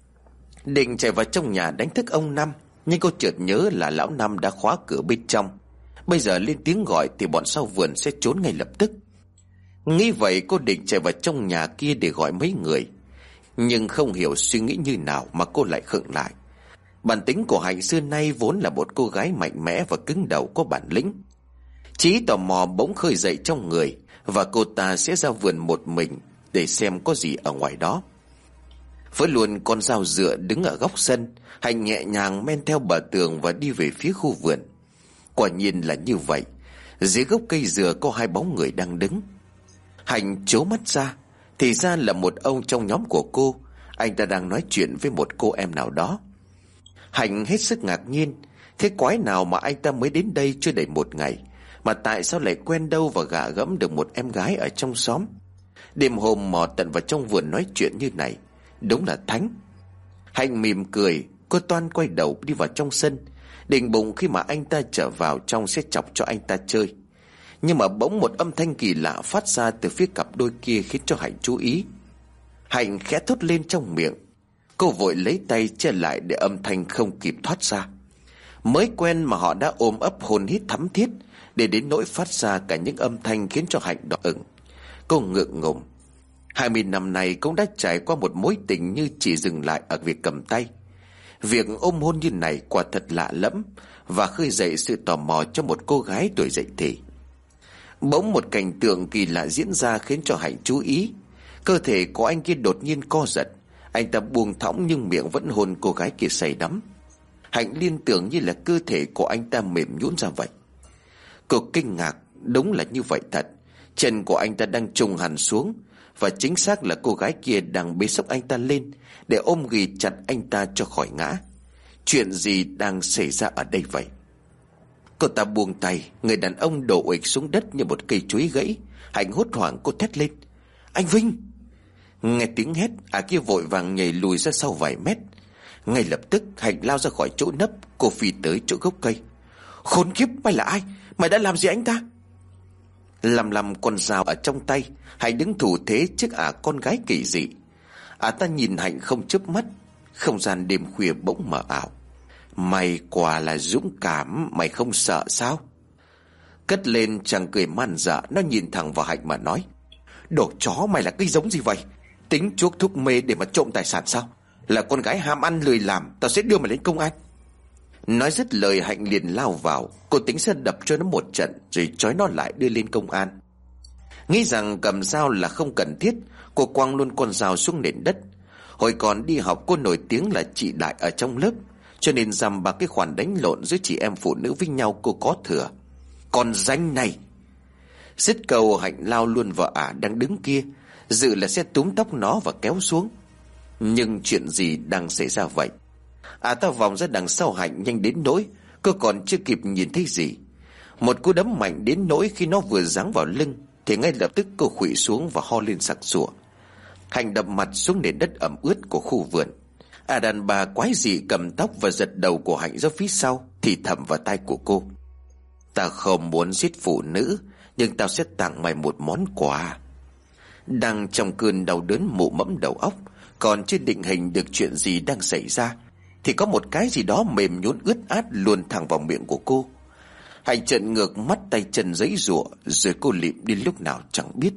Định chạy vào trong nhà đánh thức ông Năm, nhưng cô chợt nhớ là lão Năm đã khóa cửa bên trong. Bây giờ lên tiếng gọi thì bọn sau vườn sẽ trốn ngay lập tức. Nghĩ vậy cô định chạy vào trong nhà kia để gọi mấy người, nhưng không hiểu suy nghĩ như nào mà cô lại khựng lại. Bản tính của Hạnh xưa nay vốn là một cô gái mạnh mẽ và cứng đầu có bản lĩnh. Trí tò mò bỗng khơi dậy trong người, và cô ta sẽ ra vườn một mình để xem có gì ở ngoài đó. Với luôn con dao dựa đứng ở góc sân, Hạnh nhẹ nhàng men theo bờ tường và đi về phía khu vườn. Quả nhiên là như vậy, dưới gốc cây dừa có hai bóng người đang đứng. Hạnh trố mắt ra, thì ra là một ông trong nhóm của cô. Anh ta đang nói chuyện với một cô em nào đó. Hạnh hết sức ngạc nhiên, thế quái nào mà anh ta mới đến đây chưa đầy một ngày, mà tại sao lại quen đâu và gạ gẫm được một em gái ở trong xóm. Đêm hôm mò tận vào trong vườn nói chuyện như này, đúng là thánh. Hạnh mỉm cười, cô toan quay đầu đi vào trong sân, định bụng khi mà anh ta trở vào trong sẽ chọc cho anh ta chơi. Nhưng mà bỗng một âm thanh kỳ lạ phát ra từ phía cặp đôi kia khiến cho Hạnh chú ý. Hạnh khẽ thốt lên trong miệng. Cô vội lấy tay che lại để âm thanh không kịp thoát ra. Mới quen mà họ đã ôm ấp hôn hít thắm thiết, để đến nỗi phát ra cả những âm thanh khiến cho Hạnh đỏ ửng. Cô ngượng ngùng. 20 năm nay cũng đã trải qua một mối tình như chỉ dừng lại ở việc cầm tay. Việc ôm hôn như này quả thật lạ lẫm, và khơi dậy sự tò mò cho một cô gái tuổi dậy thì. Bỗng một cảnh tượng kỳ lạ diễn ra khiến cho Hạnh chú ý. Cơ thể của anh kia đột nhiên co giật. Anh ta buông thõng nhưng miệng vẫn hôn cô gái kia say đắm. Hạnh liên tưởng như là cơ thể của anh ta mềm nhũn ra vậy. Cô kinh ngạc, đúng là như vậy thật. Chân của anh ta đang trùng hẳn xuống, và chính xác là cô gái kia đang bế xốc anh ta lên để ôm ghì chặt anh ta cho khỏi ngã. Chuyện gì đang xảy ra ở đây vậy? Cô ta buông tay, người đàn ông đổ uịch xuống đất như một cây chuối gãy. Hạnh hốt hoảng, cô thét lên: "Anh Vinh!" Nghe tiếng hét, kia vội vàng nhảy lùi ra sau vài mét. Ngay lập tức Hạnh lao ra khỏi chỗ nấp, cô phi tới chỗ gốc cây. "Khốn kiếp, mày là ai? Mày đã làm gì anh ta?" Lầm con dao ở trong tay, Hạnh đứng thủ thế trước con gái kỳ dị. Ta nhìn Hạnh không chớp mắt. Không gian đêm khuya bỗng mờ ảo. "Mày quả là dũng cảm, mày không sợ sao?" Cất lên chàng cười man dợ. Nó nhìn thẳng vào Hạnh mà nói: "Đồ chó, mày là cái giống gì vậy? Tính chuốc thuốc mê để mà trộm tài sản sao? Là con gái ham ăn lười làm, tao sẽ đưa mày lên công an." Nói dứt lời, Hạnh liền lao vào. Cô tính sẽ đập cho nó một trận rồi trói nó lại đưa lên công an. Nghĩ rằng cầm dao là không cần thiết, cô quăng luôn con dao xuống nền đất. Hồi còn đi học cô nổi tiếng là chị đại ở trong lớp, cho nên dăm ba cái khoản đánh lộn giữa chị em phụ nữ với nhau cô có thừa. "Còn danh này!" Dứt câu, Hạnh lao luôn vào đang đứng kia, dự là sẽ túm tóc nó và kéo xuống. Nhưng chuyện gì đang xảy ra vậy? Ta vòng ra đằng sau Hạnh nhanh đến nỗi cô còn chưa kịp nhìn thấy gì. Một cú đấm mạnh đến nỗi khi nó vừa giáng vào lưng thì ngay lập tức cô khuỵu xuống và ho lên sặc sụa. Hạnh đập mặt xuống nền đất ẩm ướt của khu vườn. Đàn bà quái dị cầm tóc và giật đầu của Hạnh ra phía sau, thì thầm vào tai của cô: "Ta không muốn giết phụ nữ, nhưng tao sẽ tặng mày một món quà." Đang trong cơn đau đớn mụ mẫm đầu óc, còn chưa định hình được chuyện gì đang xảy ra, thì có một cái gì đó mềm nhũn ướt át luồn thẳng vào miệng của cô. Hạnh trợn ngược mắt, tay chân giãy giụa, rồi cô lịm đi lúc nào chẳng biết.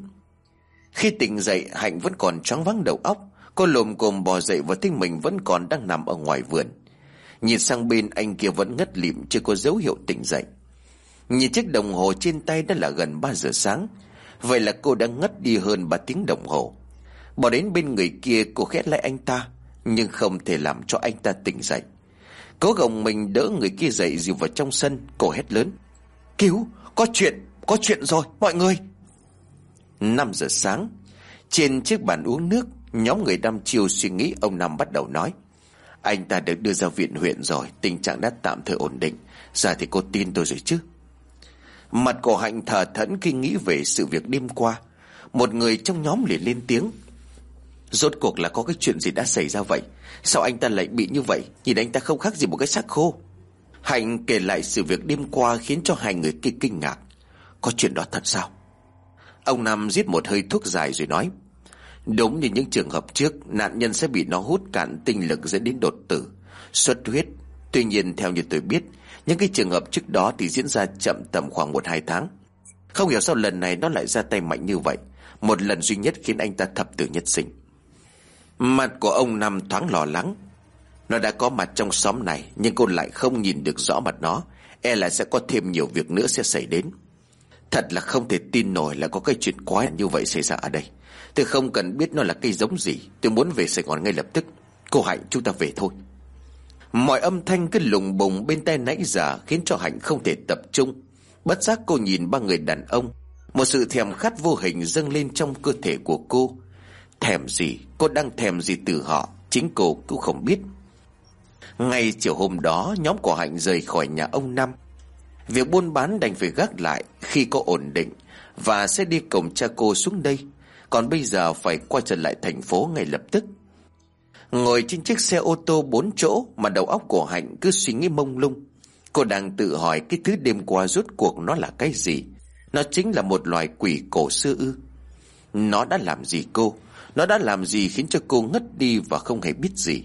Khi tỉnh dậy, Hạnh vẫn còn choáng váng đầu óc. Cô lồm cồm bò dậy và thấy mình vẫn còn đang nằm ở ngoài vườn. Nhìn sang bên, anh kia vẫn ngất lịm, chưa có dấu hiệu tỉnh dậy. Nhìn chiếc đồng hồ trên tay đã là gần 3 giờ sáng. Vậy là cô đã ngất đi hơn 3 tiếng đồng hồ. Bỏ đến bên người kia, cô khẽ lại anh ta, nhưng không thể làm cho anh ta tỉnh dậy. Cố gồng mình đỡ người kia dậy, dìu vào trong sân. Cô hét lớn: "Cứu! Có chuyện rồi mọi người!" 5 giờ sáng. Trên chiếc bàn uống nước, nhóm người đăm chiêu suy nghĩ, ông Năm bắt đầu nói: Anh ta được đưa ra viện huyện rồi, tình trạng đã tạm thời ổn định. Giờ thì cô tin tôi rồi chứ? Mặt của Hạnh thờ thẫn khi nghĩ về sự việc đêm qua. Một người trong nhóm liền lên tiếng: Rốt cuộc là có cái chuyện gì đã xảy ra vậy? Sao anh ta lại bị như vậy? Nhìn anh ta không khác gì một cái xác khô. Hạnh kể lại sự việc đêm qua khiến cho hai người kia kinh ngạc. Có chuyện đó thật sao? Ông Năm rít một hơi thuốc dài rồi nói: Đúng như những trường hợp trước, nạn nhân sẽ bị nó hút cạn tinh lực dẫn đến đột tử, xuất huyết. Tuy nhiên theo như tôi biết, những cái trường hợp trước đó thì diễn ra chậm tầm khoảng 1-2 tháng. Không hiểu sao lần này nó lại ra tay mạnh như vậy, một lần duy nhất khiến anh ta thập tử nhất sinh. Mặt của ông Năm thoáng lo lắng. Nó đã có mặt trong xóm này, nhưng cô lại không nhìn được rõ mặt nó. E là sẽ có thêm nhiều việc nữa sẽ xảy đến. Thật là không thể tin nổi là có cái chuyện quái như vậy xảy ra ở đây. Tôi không cần biết nó là cây giống gì, tôi muốn về Sài Gòn ngay lập tức. Cô Hạnh, chúng ta về thôi. Mọi âm thanh cứ lùng bùng bên tai nãy giờ khiến cho Hạnh không thể tập trung. Bất giác cô nhìn ba người đàn ông. Một sự thèm khát vô hình dâng lên trong cơ thể của cô. Thèm gì, cô đang thèm gì từ họ, chính cô cũng không biết. Ngay chiều hôm đó, nhóm của Hạnh rời khỏi nhà ông Năm. Việc buôn bán đành phải gác lại khi có ổn định, và sẽ đi cùng cha cô xuống đây. Còn bây giờ phải quay trở lại thành phố ngay lập tức. Ngồi trên chiếc xe ô tô 4 chỗ mà đầu óc của Hạnh cứ suy nghĩ mông lung. Cô đang tự hỏi cái thứ đêm qua rốt cuộc nó là cái gì. Nó chính là một loài quỷ cổ xưa ư? Nó đã làm gì cô? Nó đã làm gì khiến cho cô ngất đi và không hề biết gì?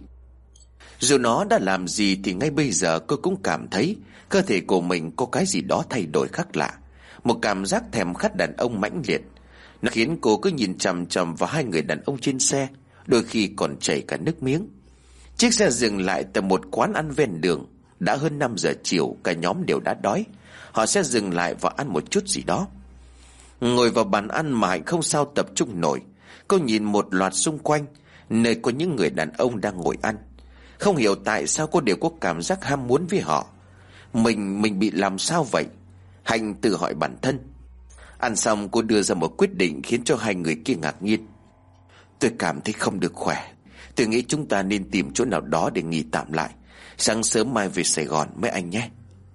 Dù nó đã làm gì thì ngay bây giờ cô cũng cảm thấy cơ thể của mình có cái gì đó thay đổi khác lạ. Một cảm giác thèm khát đàn ông mãnh liệt. Nó khiến cô cứ nhìn chằm chằm vào hai người đàn ông trên xe, đôi khi còn chảy cả nước miếng. Chiếc xe dừng lại tại một quán ăn ven đường. Đã hơn 5 giờ chiều, cả nhóm đều đã đói. Họ sẽ dừng lại và ăn một chút gì đó. Ngồi vào bàn ăn mà Hạnh không sao tập trung nổi. Cô nhìn một loạt xung quanh, nơi có những người đàn ông đang ngồi ăn. Không hiểu tại sao cô đều có cảm giác ham muốn với họ. Mình bị làm sao vậy? Hạnh tự hỏi bản thân. Ăn xong cô đưa ra một quyết định khiến cho hai người kia ngạc nhiên. Tôi cảm thấy không được khỏe. Tôi nghĩ chúng ta nên tìm chỗ nào đó để nghỉ tạm lại. Sáng sớm mai về Sài Gòn mấy anh nhé.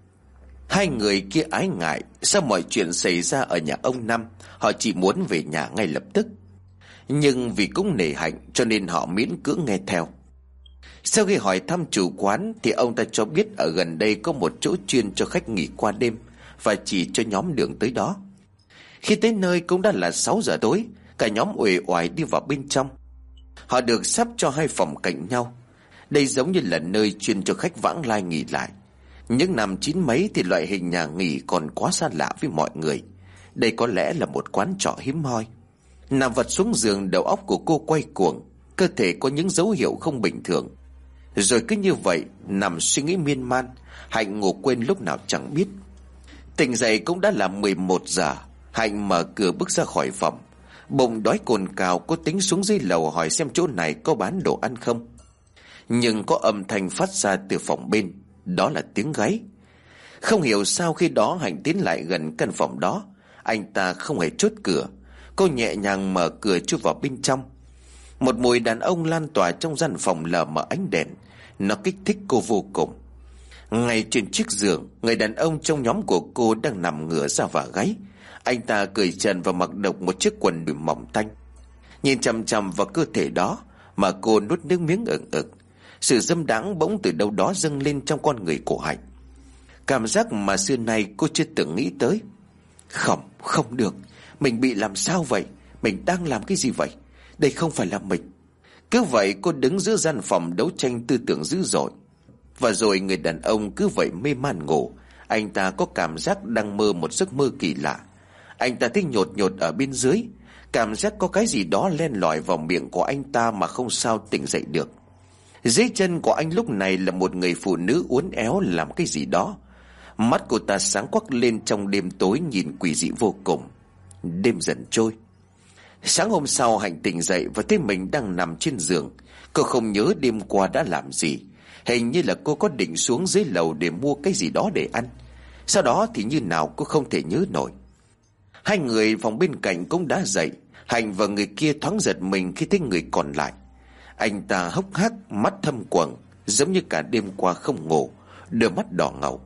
Hai người kia ái ngại. Sao mọi chuyện xảy ra ở nhà ông Năm, họ chỉ muốn về nhà ngay lập tức. Nhưng vì cũng nể Hạnh cho nên họ miễn cưỡng nghe theo. Sau khi hỏi thăm chủ quán thì ông ta cho biết ở gần đây có một chỗ chuyên cho khách nghỉ qua đêm, và chỉ cho nhóm đường tới đó. Khi tới nơi cũng đã là 6 giờ tối. Cả nhóm uể oải đi vào bên trong. Họ được sắp cho 2 phòng cạnh nhau. Đây giống như là nơi chuyên cho khách vãng lai nghỉ lại. Những năm 90 mấy thì loại hình nhà nghỉ còn quá xa lạ với mọi người. Đây có lẽ là một quán trọ hiếm hoi. Nằm vật xuống giường, đầu óc của cô quay cuồng. Cơ thể có những dấu hiệu không bình thường. Rồi cứ như vậy nằm suy nghĩ miên man. Hạnh ngủ quên lúc nào chẳng biết. Tỉnh dậy cũng đã là 11 giờ. Hạnh mở cửa bước ra khỏi phòng. Bụng đói cồn cào, cô tính xuống dưới lầu hỏi xem chỗ này có bán đồ ăn không. Nhưng có âm thanh phát ra từ phòng bên. Đó là tiếng gáy. Không hiểu sao khi đó Hạnh tiến lại gần căn phòng đó. Anh ta không hề chốt cửa. Cô nhẹ nhàng mở cửa chui vào bên trong. Một mùi đàn ông lan tỏa trong gian phòng lờ mờ ánh đèn. Nó kích thích cô vô cùng. Ngay trên chiếc giường, người đàn ông trong nhóm của cô đang nằm ngửa ra và gáy. Anh ta cởi trần và mặc độc một chiếc quần đùi mỏng tanh. Nhìn chằm chằm vào cơ thể đó mà cô nuốt nước miếng ực ực. Sự dâm đãng bỗng từ đâu đó dâng lên trong con người của Hạnh. Cảm giác mà xưa nay cô chưa từng nghĩ tới. Không được. Mình bị làm sao vậy? Mình đang làm cái gì vậy? Đây không phải là mình. Cứ vậy cô đứng giữa gian phòng đấu tranh tư tưởng dữ dội. Và rồi người đàn ông cứ vậy mê man ngủ. Anh ta có cảm giác đang mơ một giấc mơ kỳ lạ. Anh ta thấy nhột nhột ở bên dưới. Cảm giác có cái gì đó len lỏi vào miệng của anh ta mà không sao tỉnh dậy được. Dưới chân của anh lúc này là một người phụ nữ uốn éo làm cái gì đó. Mắt cô ta sáng quắc lên trong đêm tối nhìn quỷ dị vô cùng. Đêm dần trôi. Sáng hôm sau Hạnh tỉnh dậy và thấy mình đang nằm trên giường. Cô không nhớ đêm qua đã làm gì. Hình như là cô có định xuống dưới lầu để mua cái gì đó để ăn. Sau đó thì như nào cô không thể nhớ nổi. Hai người phòng bên cạnh cũng đã dậy. Hạnh và người kia thoáng giật mình khi thấy người còn lại. Anh ta hốc hác, mắt thâm quầng, giống như cả đêm qua không ngủ, đôi mắt đỏ ngầu.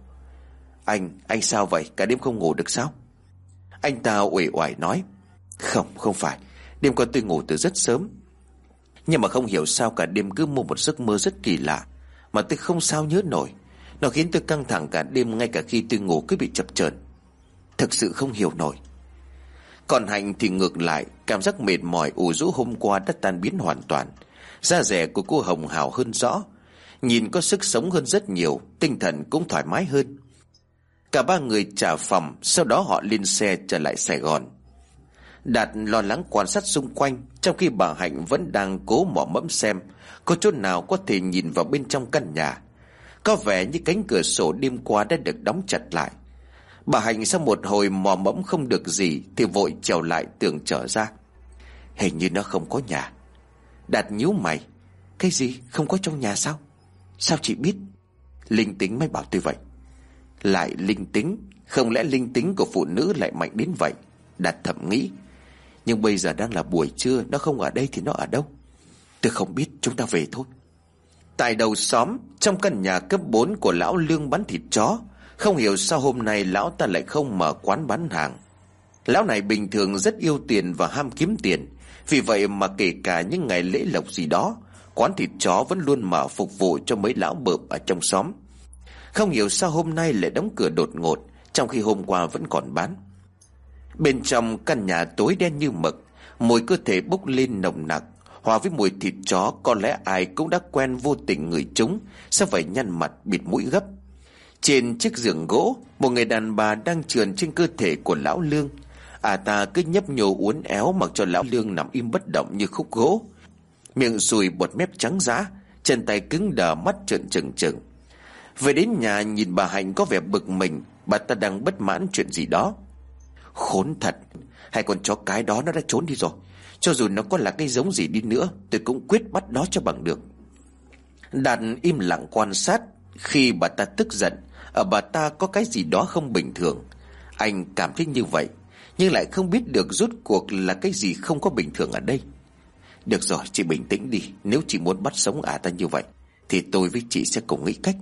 Anh sao vậy? Cả đêm không ngủ được sao? Anh ta uể oải nói. Không phải. Đêm qua tôi ngủ từ rất sớm. Nhưng mà không hiểu sao cả đêm cứ mơ một giấc mơ rất kỳ lạ, mà tôi không sao nhớ nổi. Nó khiến tôi căng thẳng cả đêm, ngay cả khi tôi ngủ cứ bị chập chờn. Thực sự không hiểu nổi. Còn Hạnh thì ngược lại, cảm giác mệt mỏi ủ rũ hôm qua đã tan biến hoàn toàn. Da dẻ của cô hồng hào hơn rõ, nhìn có sức sống hơn rất nhiều, tinh thần cũng thoải mái hơn. Cả ba người trả phòng, sau đó họ lên xe trở lại Sài Gòn. Đạt lo lắng quan sát xung quanh, trong khi bà Hạnh vẫn đang cố mò mẫm xem có chỗ nào có thể nhìn vào bên trong căn nhà. Có vẻ như cánh cửa sổ đêm qua đã được đóng chặt lại. Bà Hạnh sau một hồi mò mẫm không được gì thì vội trèo lại tường trở ra. Hình như nó không có nhà. Đạt nhíu mày. Cái gì? Không có trong nhà sao? Sao chị biết? Linh tính mới bảo tôi vậy. Lại linh tính? Không lẽ linh tính của phụ nữ lại mạnh đến vậy? Đạt thầm nghĩ. Nhưng bây giờ đang là buổi trưa, nó không ở đây thì nó ở đâu? Tôi không biết, chúng ta về thôi. Tại đầu xóm, trong căn nhà cấp 4 của lão Lương bán thịt chó, không hiểu sao hôm nay lão ta lại không mở quán bán hàng. Lão này bình thường rất yêu tiền và ham kiếm tiền, vì vậy mà kể cả những ngày lễ lộc gì đó, quán thịt chó vẫn luôn mở phục vụ cho mấy lão bợm ở trong xóm. Không hiểu sao hôm nay lại đóng cửa đột ngột, trong khi hôm qua vẫn còn bán. Bên trong căn nhà tối đen như mực, mùi cơ thể bốc lên nồng nặc, hòa với mùi thịt chó. Có lẽ ai cũng đã quen vô tình ngửi chúng, sao phải nhăn mặt bịt mũi gấp. Trên chiếc giường gỗ, một người đàn bà đang trườn trên cơ thể của lão Lương. Ta cứ nhấp nhô uốn éo, mặc cho lão Lương nằm im bất động như khúc gỗ, miệng sùi bọt mép trắng dã, chân tay cứng đờ, mắt trợn trừng trừng. Về đến nhà, nhìn bà Hạnh có vẻ bực mình. Bà ta đang bất mãn chuyện gì đó. Khốn thật, hai con chó cái đó nó đã trốn đi rồi. Cho dù nó có là cái giống gì đi nữa, tôi cũng quyết bắt nó cho bằng được. Đạt im lặng quan sát. Khi bà ta tức giận, ở bà ta có cái gì đó không bình thường. Anh cảm thấy như vậy, nhưng lại không biết được rốt cuộc là cái gì không có bình thường ở đây. Được rồi, chị bình tĩnh đi. Nếu chị muốn bắt sống ta như vậy thì tôi với chị sẽ cùng nghĩ cách.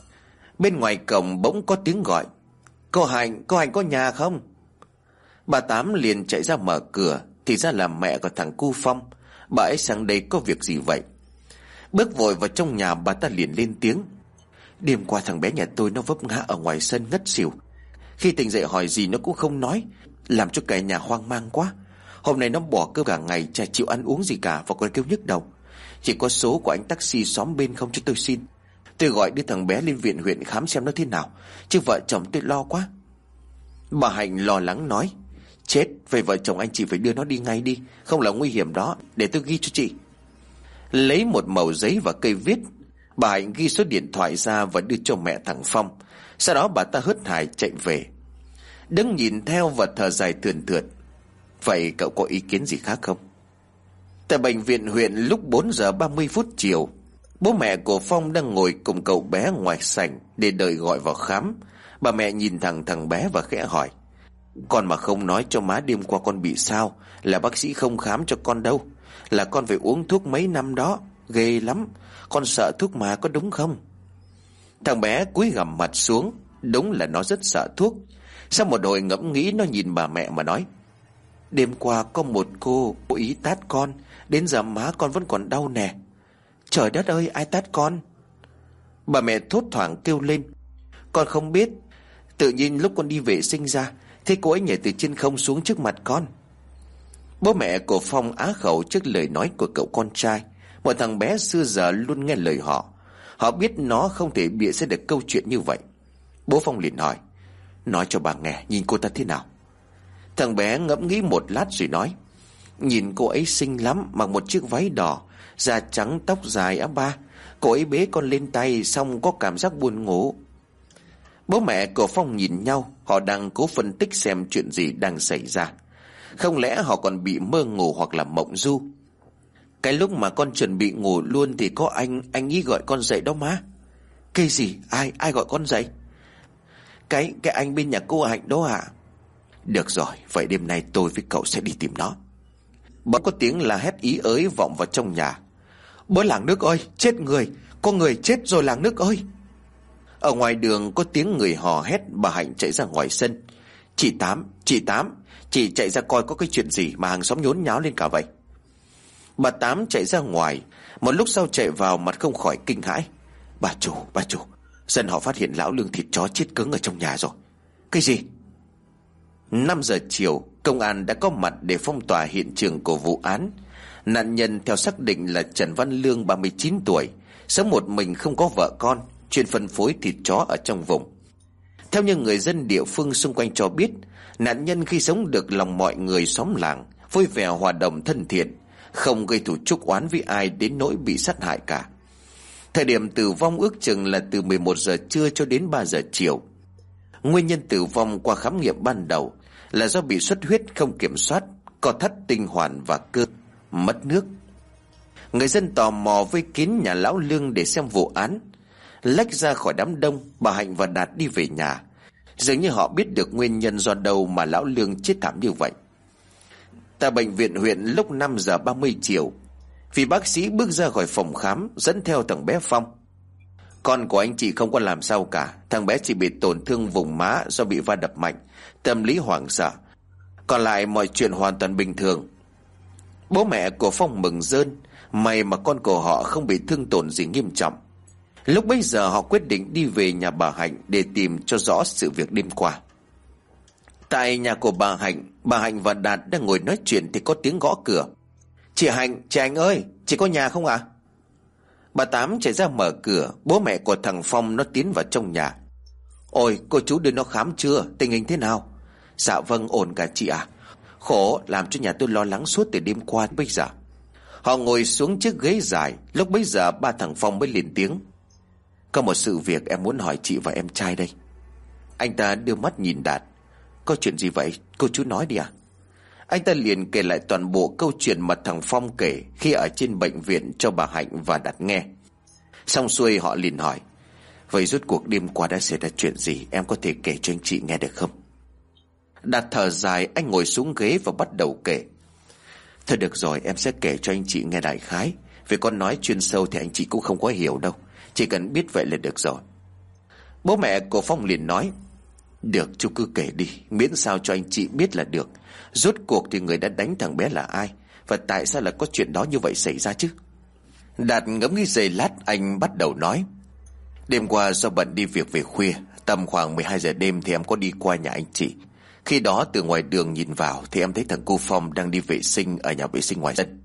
Bên ngoài cổng bỗng có tiếng gọi. Cô Hạnh có nhà không? Bà Tám liền chạy ra mở cửa, thì ra là mẹ của thằng Cu Phong. Bà ấy sang đây có việc gì vậy? Bước vội vào trong nhà, bà ta liền lên tiếng. Đêm qua thằng bé nhà tôi nó vấp ngã ở ngoài sân ngất xỉu. Khi tỉnh dậy hỏi gì nó cũng không nói, làm cho cả nhà hoang mang quá. Hôm nay nó bỏ cơm cả ngày, chả chịu ăn uống gì cả, và còn kêu nhức đầu. Chỉ có số của anh taxi xóm bên không cho tôi xin. Tôi gọi đưa thằng bé lên viện huyện khám xem nó thế nào, chứ vợ chồng tôi lo quá. Bà Hạnh lo lắng nói. Chết, vậy vợ chồng anh chị phải đưa nó đi ngay đi, không là nguy hiểm đó, để tôi ghi cho chị. Lấy một mẩu giấy và cây viết, bà Hạnh ghi số điện thoại ra và đưa cho mẹ thằng Phong. Sau đó bà ta hớt hải chạy về. Đứng nhìn theo và thở dài thườn thượt. Vậy cậu có ý kiến gì khác không? Tại bệnh viện huyện, lúc 4 giờ 30 phút chiều, bố mẹ của Phong đang ngồi cùng cậu bé ngoài sảnh để đợi gọi vào khám. Bà mẹ nhìn thằng bé và khẽ hỏi. Con mà không nói cho má đêm qua con bị sao là bác sĩ không khám cho con đâu. Là con phải uống thuốc mấy năm đó. Ghê lắm. Con sợ thuốc mà có đúng không? Thằng bé cúi gằm mặt xuống. Đúng là nó rất sợ thuốc. Sau một hồi ngẫm nghĩ, nó nhìn bà mẹ mà nói. Đêm qua có một cô cố ý tát con, đến giờ má con vẫn còn đau nè. Trời đất ơi, ai tát con? Bà mẹ thốt thoảng kêu lên. Con không biết. Tự nhiên lúc con đi vệ sinh ra, thấy cô ấy nhảy từ trên không xuống trước mặt con. Bố mẹ của Phong á khẩu trước lời nói của cậu con trai. Một thằng bé xưa giờ luôn nghe lời họ. Họ biết nó không thể bịa ra được câu chuyện như vậy. Bố Phong liền hỏi. Nói cho bà nghe, nhìn cô ta thế nào? Thằng bé ngẫm nghĩ một lát rồi nói. Nhìn cô ấy xinh lắm, mặc một chiếc váy đỏ, da trắng, tóc dài á ba. Cô ấy bế con lên tay, xong có cảm giác buồn ngủ. Bố mẹ của Phong nhìn nhau. Họ đang cố phân tích xem chuyện gì đang xảy ra. Không lẽ họ còn bị mơ ngủ hoặc là mộng du? Cái lúc mà con chuẩn bị ngủ luôn thì có anh ý gọi con dậy đó má. Cái gì? Ai gọi con dậy? Cái anh bên nhà cô Hạnh đó ạ. Được rồi, vậy đêm nay tôi với cậu sẽ đi tìm nó. bỗng có tiếng la hét ý ới vọng vào trong nhà. Bố làng nước ơi, chết người, có người chết rồi làng nước ơi. Ở ngoài đường có tiếng người hò hét. Bà Hạnh chạy ra ngoài sân. Chị Tám, chị chạy ra coi có cái chuyện gì mà hàng xóm nhốn nháo lên cả vậy. Bà Tám chạy ra ngoài, một lúc sau chạy vào, mặt không khỏi kinh hãi. Bà chủ, dân họ phát hiện lão Lương thịt chó chết cứng ở trong nhà rồi. Cái gì? 5 giờ chiều, công an đã có mặt để phong tỏa hiện trường của vụ án. Nạn nhân theo xác định là Trần Văn Lương, 39 tuổi, sống một mình, không có vợ con, chuyên phân phối thịt chó ở trong vùng. Theo như người dân địa phương xung quanh cho biết, nạn nhân khi sống được lòng mọi người xóm làng, vui vẻ hòa đồng thân thiện, không gây thù chuốc oán với ai đến nỗi bị sát hại cả. Thời điểm tử vong ước chừng là từ 11 giờ trưa cho đến 3 giờ chiều. Nguyên nhân tử vong qua khám nghiệm ban đầu là do bị xuất huyết không kiểm soát, co thắt tinh hoàn và cơ, mất nước. Người dân tò mò vây kín nhà lão Lương để xem vụ án. Lách ra khỏi đám đông, bà Hạnh và Đạt đi về nhà. Dường như họ biết được nguyên nhân do đâu mà lão Lương chết thảm như vậy. Tại bệnh viện huyện lúc 5 giờ 30 chiều, vì bác sĩ bước ra khỏi phòng khám dẫn theo thằng bé Phong. Con của anh chị không có làm sao cả, thằng bé chỉ bị tổn thương vùng má do bị va đập mạnh, tâm lý hoảng sợ. Còn lại mọi chuyện hoàn toàn bình thường. Bố mẹ của Phong mừng rơn, may mà con của họ không bị thương tổn gì nghiêm trọng. Lúc bấy giờ họ quyết định đi về nhà bà Hạnh để tìm cho rõ sự việc đêm qua. Tại nhà của bà Hạnh và Đạt đang ngồi nói chuyện thì có tiếng gõ cửa. Chị Hạnh ơi, chị có nhà không ạ? Bà Tám chạy ra mở cửa. Bố mẹ của thằng Phong nó tiến vào trong nhà. Ôi, cô chú đưa nó khám chưa? Tình hình thế nào? Dạ vâng, ổn cả chị ạ. Khổ, làm cho nhà tôi lo lắng suốt từ đêm qua đến bây giờ. Họ ngồi xuống chiếc ghế dài. Lúc bấy giờ ba thằng Phong mới lên tiếng. Có một sự việc em muốn hỏi chị và em trai đây. Anh ta đưa mắt nhìn Đạt. Có chuyện gì vậy? Cô chú nói đi ạ. Anh ta liền kể lại toàn bộ câu chuyện mà thằng Phong kể khi ở trên bệnh viện cho bà Hạnh và Đạt nghe. Xong xuôi họ liền hỏi. Vậy rốt cuộc đêm qua đã xảy ra chuyện gì? Em có thể kể cho anh chị nghe được không? Đạt thở dài, anh ngồi xuống ghế và bắt đầu kể. Thôi được rồi, em sẽ kể cho anh chị nghe đại khái. Vì con nói chuyên sâu thì anh chị cũng không có hiểu đâu. Chỉ cần biết vậy là được rồi. Bố mẹ của Phong liền nói. Được, chú cứ kể đi, miễn sao cho anh chị biết là được. Rốt cuộc thì người đã đánh thằng bé là ai, và tại sao lại có chuyện đó như vậy xảy ra chứ? Đạt ngẫm nghĩ giây lát, anh bắt đầu nói. Đêm qua do bận đi việc về khuya, tầm khoảng 12 giờ đêm thì em có đi qua nhà anh chị. Khi đó từ ngoài đường nhìn vào thì em thấy thằng cô Phong đang đi vệ sinh ở nhà vệ sinh ngoài sân.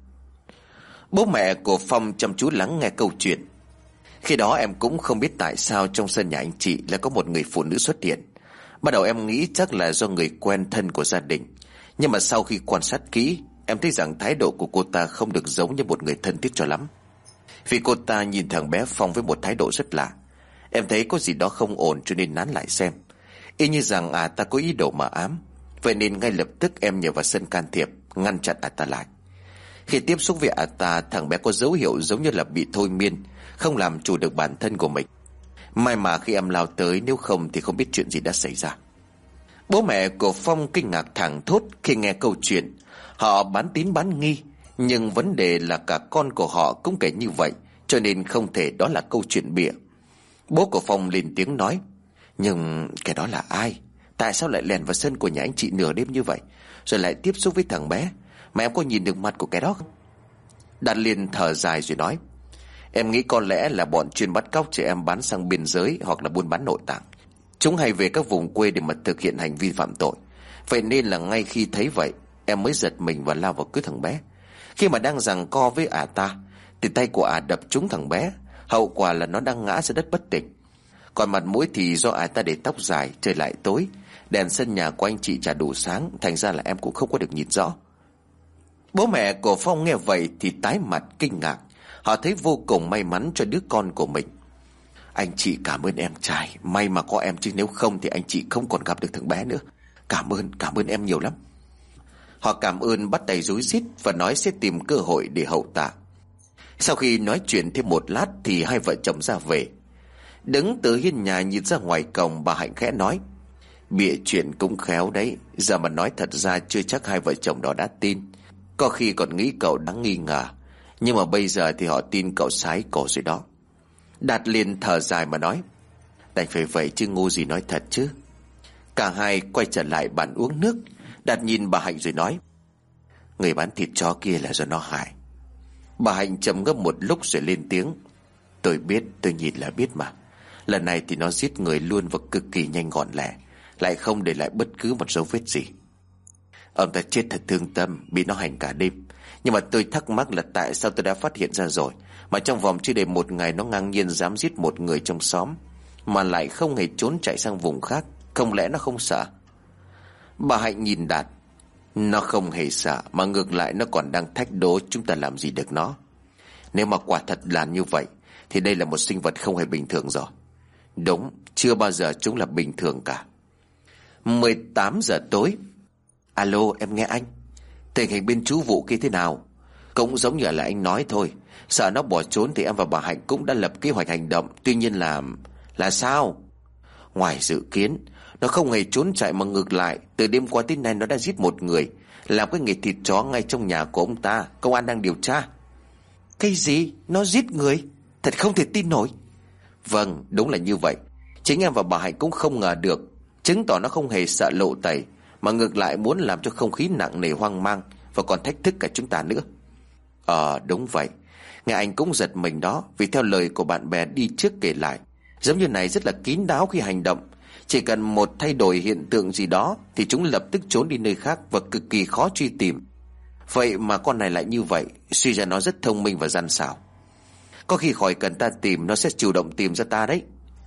Bố mẹ của Phong chăm chú lắng nghe câu chuyện. Khi đó em cũng không biết tại sao trong sân nhà anh chị lại có một người phụ nữ xuất hiện. Bắt đầu em nghĩ chắc là do người quen thân của gia đình. Nhưng mà sau khi quan sát kỹ, em thấy rằng thái độ của cô ta không được giống như một người thân thiết cho lắm. Vì cô ta nhìn thằng bé Phong với một thái độ rất lạ. Em thấy có gì đó không ổn cho nên nán lại xem. Y như rằng ta có ý đồ mà ám. Vậy nên ngay lập tức em nhờ vào sân can thiệp, ngăn chặn ta lại. Khi tiếp xúc với ta, thằng bé có dấu hiệu giống như là bị thôi miên, không làm chủ được bản thân của mình. May mà khi em lao tới, nếu không thì không biết chuyện gì đã xảy ra. Bố mẹ của Phong kinh ngạc thảng thốt khi nghe câu chuyện. Họ bán tín bán nghi, nhưng vấn đề là cả con của họ cũng kể như vậy, cho nên không thể đó là câu chuyện bịa. Bố của Phong lên tiếng nói. Nhưng cái đó là ai? Tại sao lại lèn vào sân của nhà anh chị nửa đêm như vậy, rồi lại tiếp xúc với thằng bé? Mà em có nhìn được mặt của cái đó không? Đạt liền thở dài rồi nói. Em nghĩ có lẽ là bọn chuyên bắt cóc trẻ em bán sang biên giới, hoặc là buôn bán nội tạng. Chúng hay về các vùng quê để mà thực hiện hành vi phạm tội. Vậy nên là ngay khi thấy vậy, em mới giật mình và lao vào cứu thằng bé. Khi mà đang giằng co với ta thì tay của đập trúng thằng bé. Hậu quả là nó đang ngã ra đất bất tỉnh. Còn mặt mũi thì do ta để tóc dài, trời lại tối, đèn sân nhà của anh chị chả đủ sáng, thành ra là em cũng không có được nhìn rõ. Bố mẹ của Phong nghe vậy thì tái mặt kinh ngạc. Họ thấy vô cùng may mắn cho đứa con của mình. Anh chị cảm ơn em trai, may mà có em chứ nếu không thì anh chị không còn gặp được thằng bé nữa. Cảm ơn em nhiều lắm. Họ cảm ơn bắt tay rúi rít và nói sẽ tìm cơ hội để hậu tạ. Sau khi nói chuyện thêm một lát thì hai vợ chồng ra về. Đứng từ hiên nhà nhìn ra ngoài cổng, bà Hạnh khẽ nói. Bịa chuyện cũng khéo đấy, giờ mà nói thật ra chưa chắc hai vợ chồng đó đã tin. Có khi còn nghĩ cậu đáng nghi ngờ, nhưng mà bây giờ thì họ tin cậu sái cổ rồi đó. Đạt liền thở dài mà nói: Đành phải vậy chứ ngu gì nói thật chứ. Cả hai quay trở lại bàn uống nước. Đạt nhìn bà Hạnh rồi nói: Người bán thịt chó kia là do nó hại. Bà Hạnh trầm ngâm một lúc rồi lên tiếng: Tôi biết, tôi nhìn là biết mà. Lần này thì nó giết người luôn và cực kỳ nhanh gọn lẹ, lại không để lại bất cứ một dấu vết gì. Ông ta chết thật thương tâm, bị nó hành cả đêm. Nhưng mà tôi thắc mắc là tại sao tôi đã phát hiện ra rồi, mà trong vòng chưa đầy 1 ngày nó ngang nhiên dám giết một người trong xóm, mà lại không hề trốn chạy sang vùng khác. Không lẽ nó không sợ? Bà Hạnh nhìn Đạt: Nó không hề sợ, mà ngược lại nó còn đang thách đố chúng ta làm gì được nó. Nếu mà quả thật là như vậy thì đây là một sinh vật không hề bình thường rồi. Đúng, chưa bao giờ chúng là bình thường cả. 18 giờ tối. Alo, em nghe anh. Tình hình bên chú Vụ kia thế nào? Cũng giống như là anh nói thôi. Sợ nó bỏ trốn thì em và bà Hạnh cũng đã lập kế hoạch hành động. Tuy nhiên là sao? Ngoài dự kiến, nó không hề trốn chạy mà ngược lại, từ đêm qua tới nay nó đã giết một người, làm cái nghề thịt chó ngay trong nhà của ông ta. Công an đang điều tra. Cái gì? Nó giết người? Thật không thể tin nổi. Vâng, đúng là như vậy. Chính em và bà Hạnh cũng không ngờ được, chứng tỏ nó không hề sợ lộ tẩy, mà ngược lại muốn làm cho không khí nặng nề hoang mang, và còn thách thức cả chúng ta nữa. Đúng vậy. Nghe anh cũng giật mình đó, vì theo lời của bạn bè đi trước kể lại, giống như này rất là kín đáo khi hành động. Chỉ cần một thay đổi hiện tượng gì đó thì chúng lập tức trốn đi nơi khác và cực kỳ khó truy tìm. Vậy mà con này lại như vậy, suy ra nó rất thông minh và gian xảo. Có khi khỏi cần ta tìm, nó sẽ chủ động tìm ra ta đấy.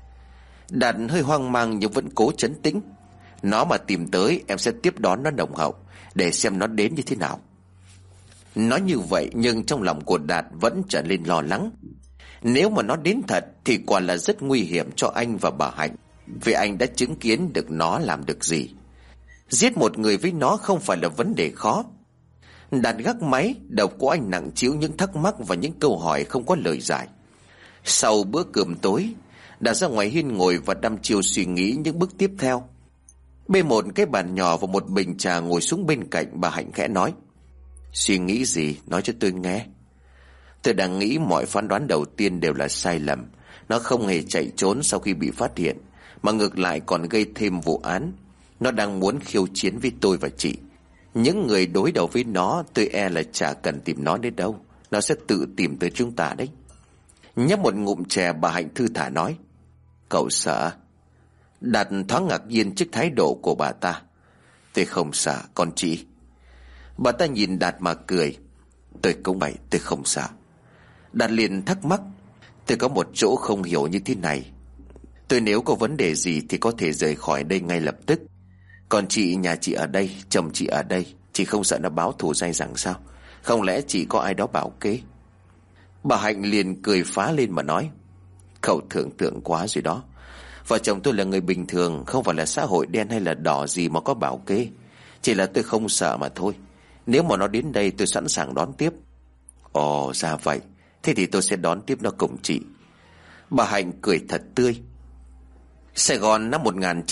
Đạt hơi hoang mang nhưng vẫn cố trấn tĩnh. Nó mà tìm tới, em sẽ tiếp đón nó nồng hậu, để xem nó đến như thế nào. Nói như vậy nhưng trong lòng của Đạt vẫn trở nên lo lắng. Nếu mà nó đến thật thì quả là rất nguy hiểm cho anh và bà Hạnh, vì anh đã chứng kiến được nó làm được gì. Giết một người với nó không phải là vấn đề khó. Đạt gác máy, đầu của anh nặng trĩu những thắc mắc và những câu hỏi không có lời giải. Sau bữa cơm tối, Đạt ra ngoài hiên ngồi và đăm chiêu suy nghĩ những bước tiếp theo. Bê một cái bàn nhỏ và một bình trà ngồi xuống bên cạnh, bà Hạnh khẽ nói: Suy nghĩ gì? Nói cho tôi nghe. Tôi đang nghĩ mọi phán đoán đầu tiên đều là sai lầm. Nó không hề chạy trốn sau khi bị phát hiện, mà ngược lại còn gây thêm vụ án. Nó đang muốn khiêu chiến với tôi và chị. Những người đối đầu với nó, tôi e là chả cần tìm nó đến đâu, nó sẽ tự tìm tới chúng ta đấy. Nhấp một ngụm chè, bà Hạnh thư thả nói: Cậu sợ? Đạt thoáng ngạc nhiên trước thái độ của bà ta. Tôi không sợ, còn chị? Bà ta nhìn Đạt mà cười. Tôi cũng vậy, tôi không sợ. Đạt liền thắc mắc: Tôi có một chỗ không hiểu như thế này. Tôi nếu có vấn đề gì thì có thể rời khỏi đây ngay lập tức. Còn chị, nhà chị ở đây, chồng chị ở đây, chị không sợ nó báo thù dai dẳng sao? Không lẽ chị có ai đó bảo kê? Bà Hạnh liền cười phá lên mà nói: Cậu tưởng tượng quá rồi đó. Vợ chồng tôi là người bình thường, không phải là xã hội đen hay là đỏ gì mà có bảo kê. Chỉ là tôi không sợ mà thôi. Nếu mà nó đến đây tôi sẵn sàng đón tiếp. Ồ, ra vậy. Thế thì tôi sẽ đón tiếp nó cùng chị. Bà Hạnh cười thật tươi. Sài Gòn năm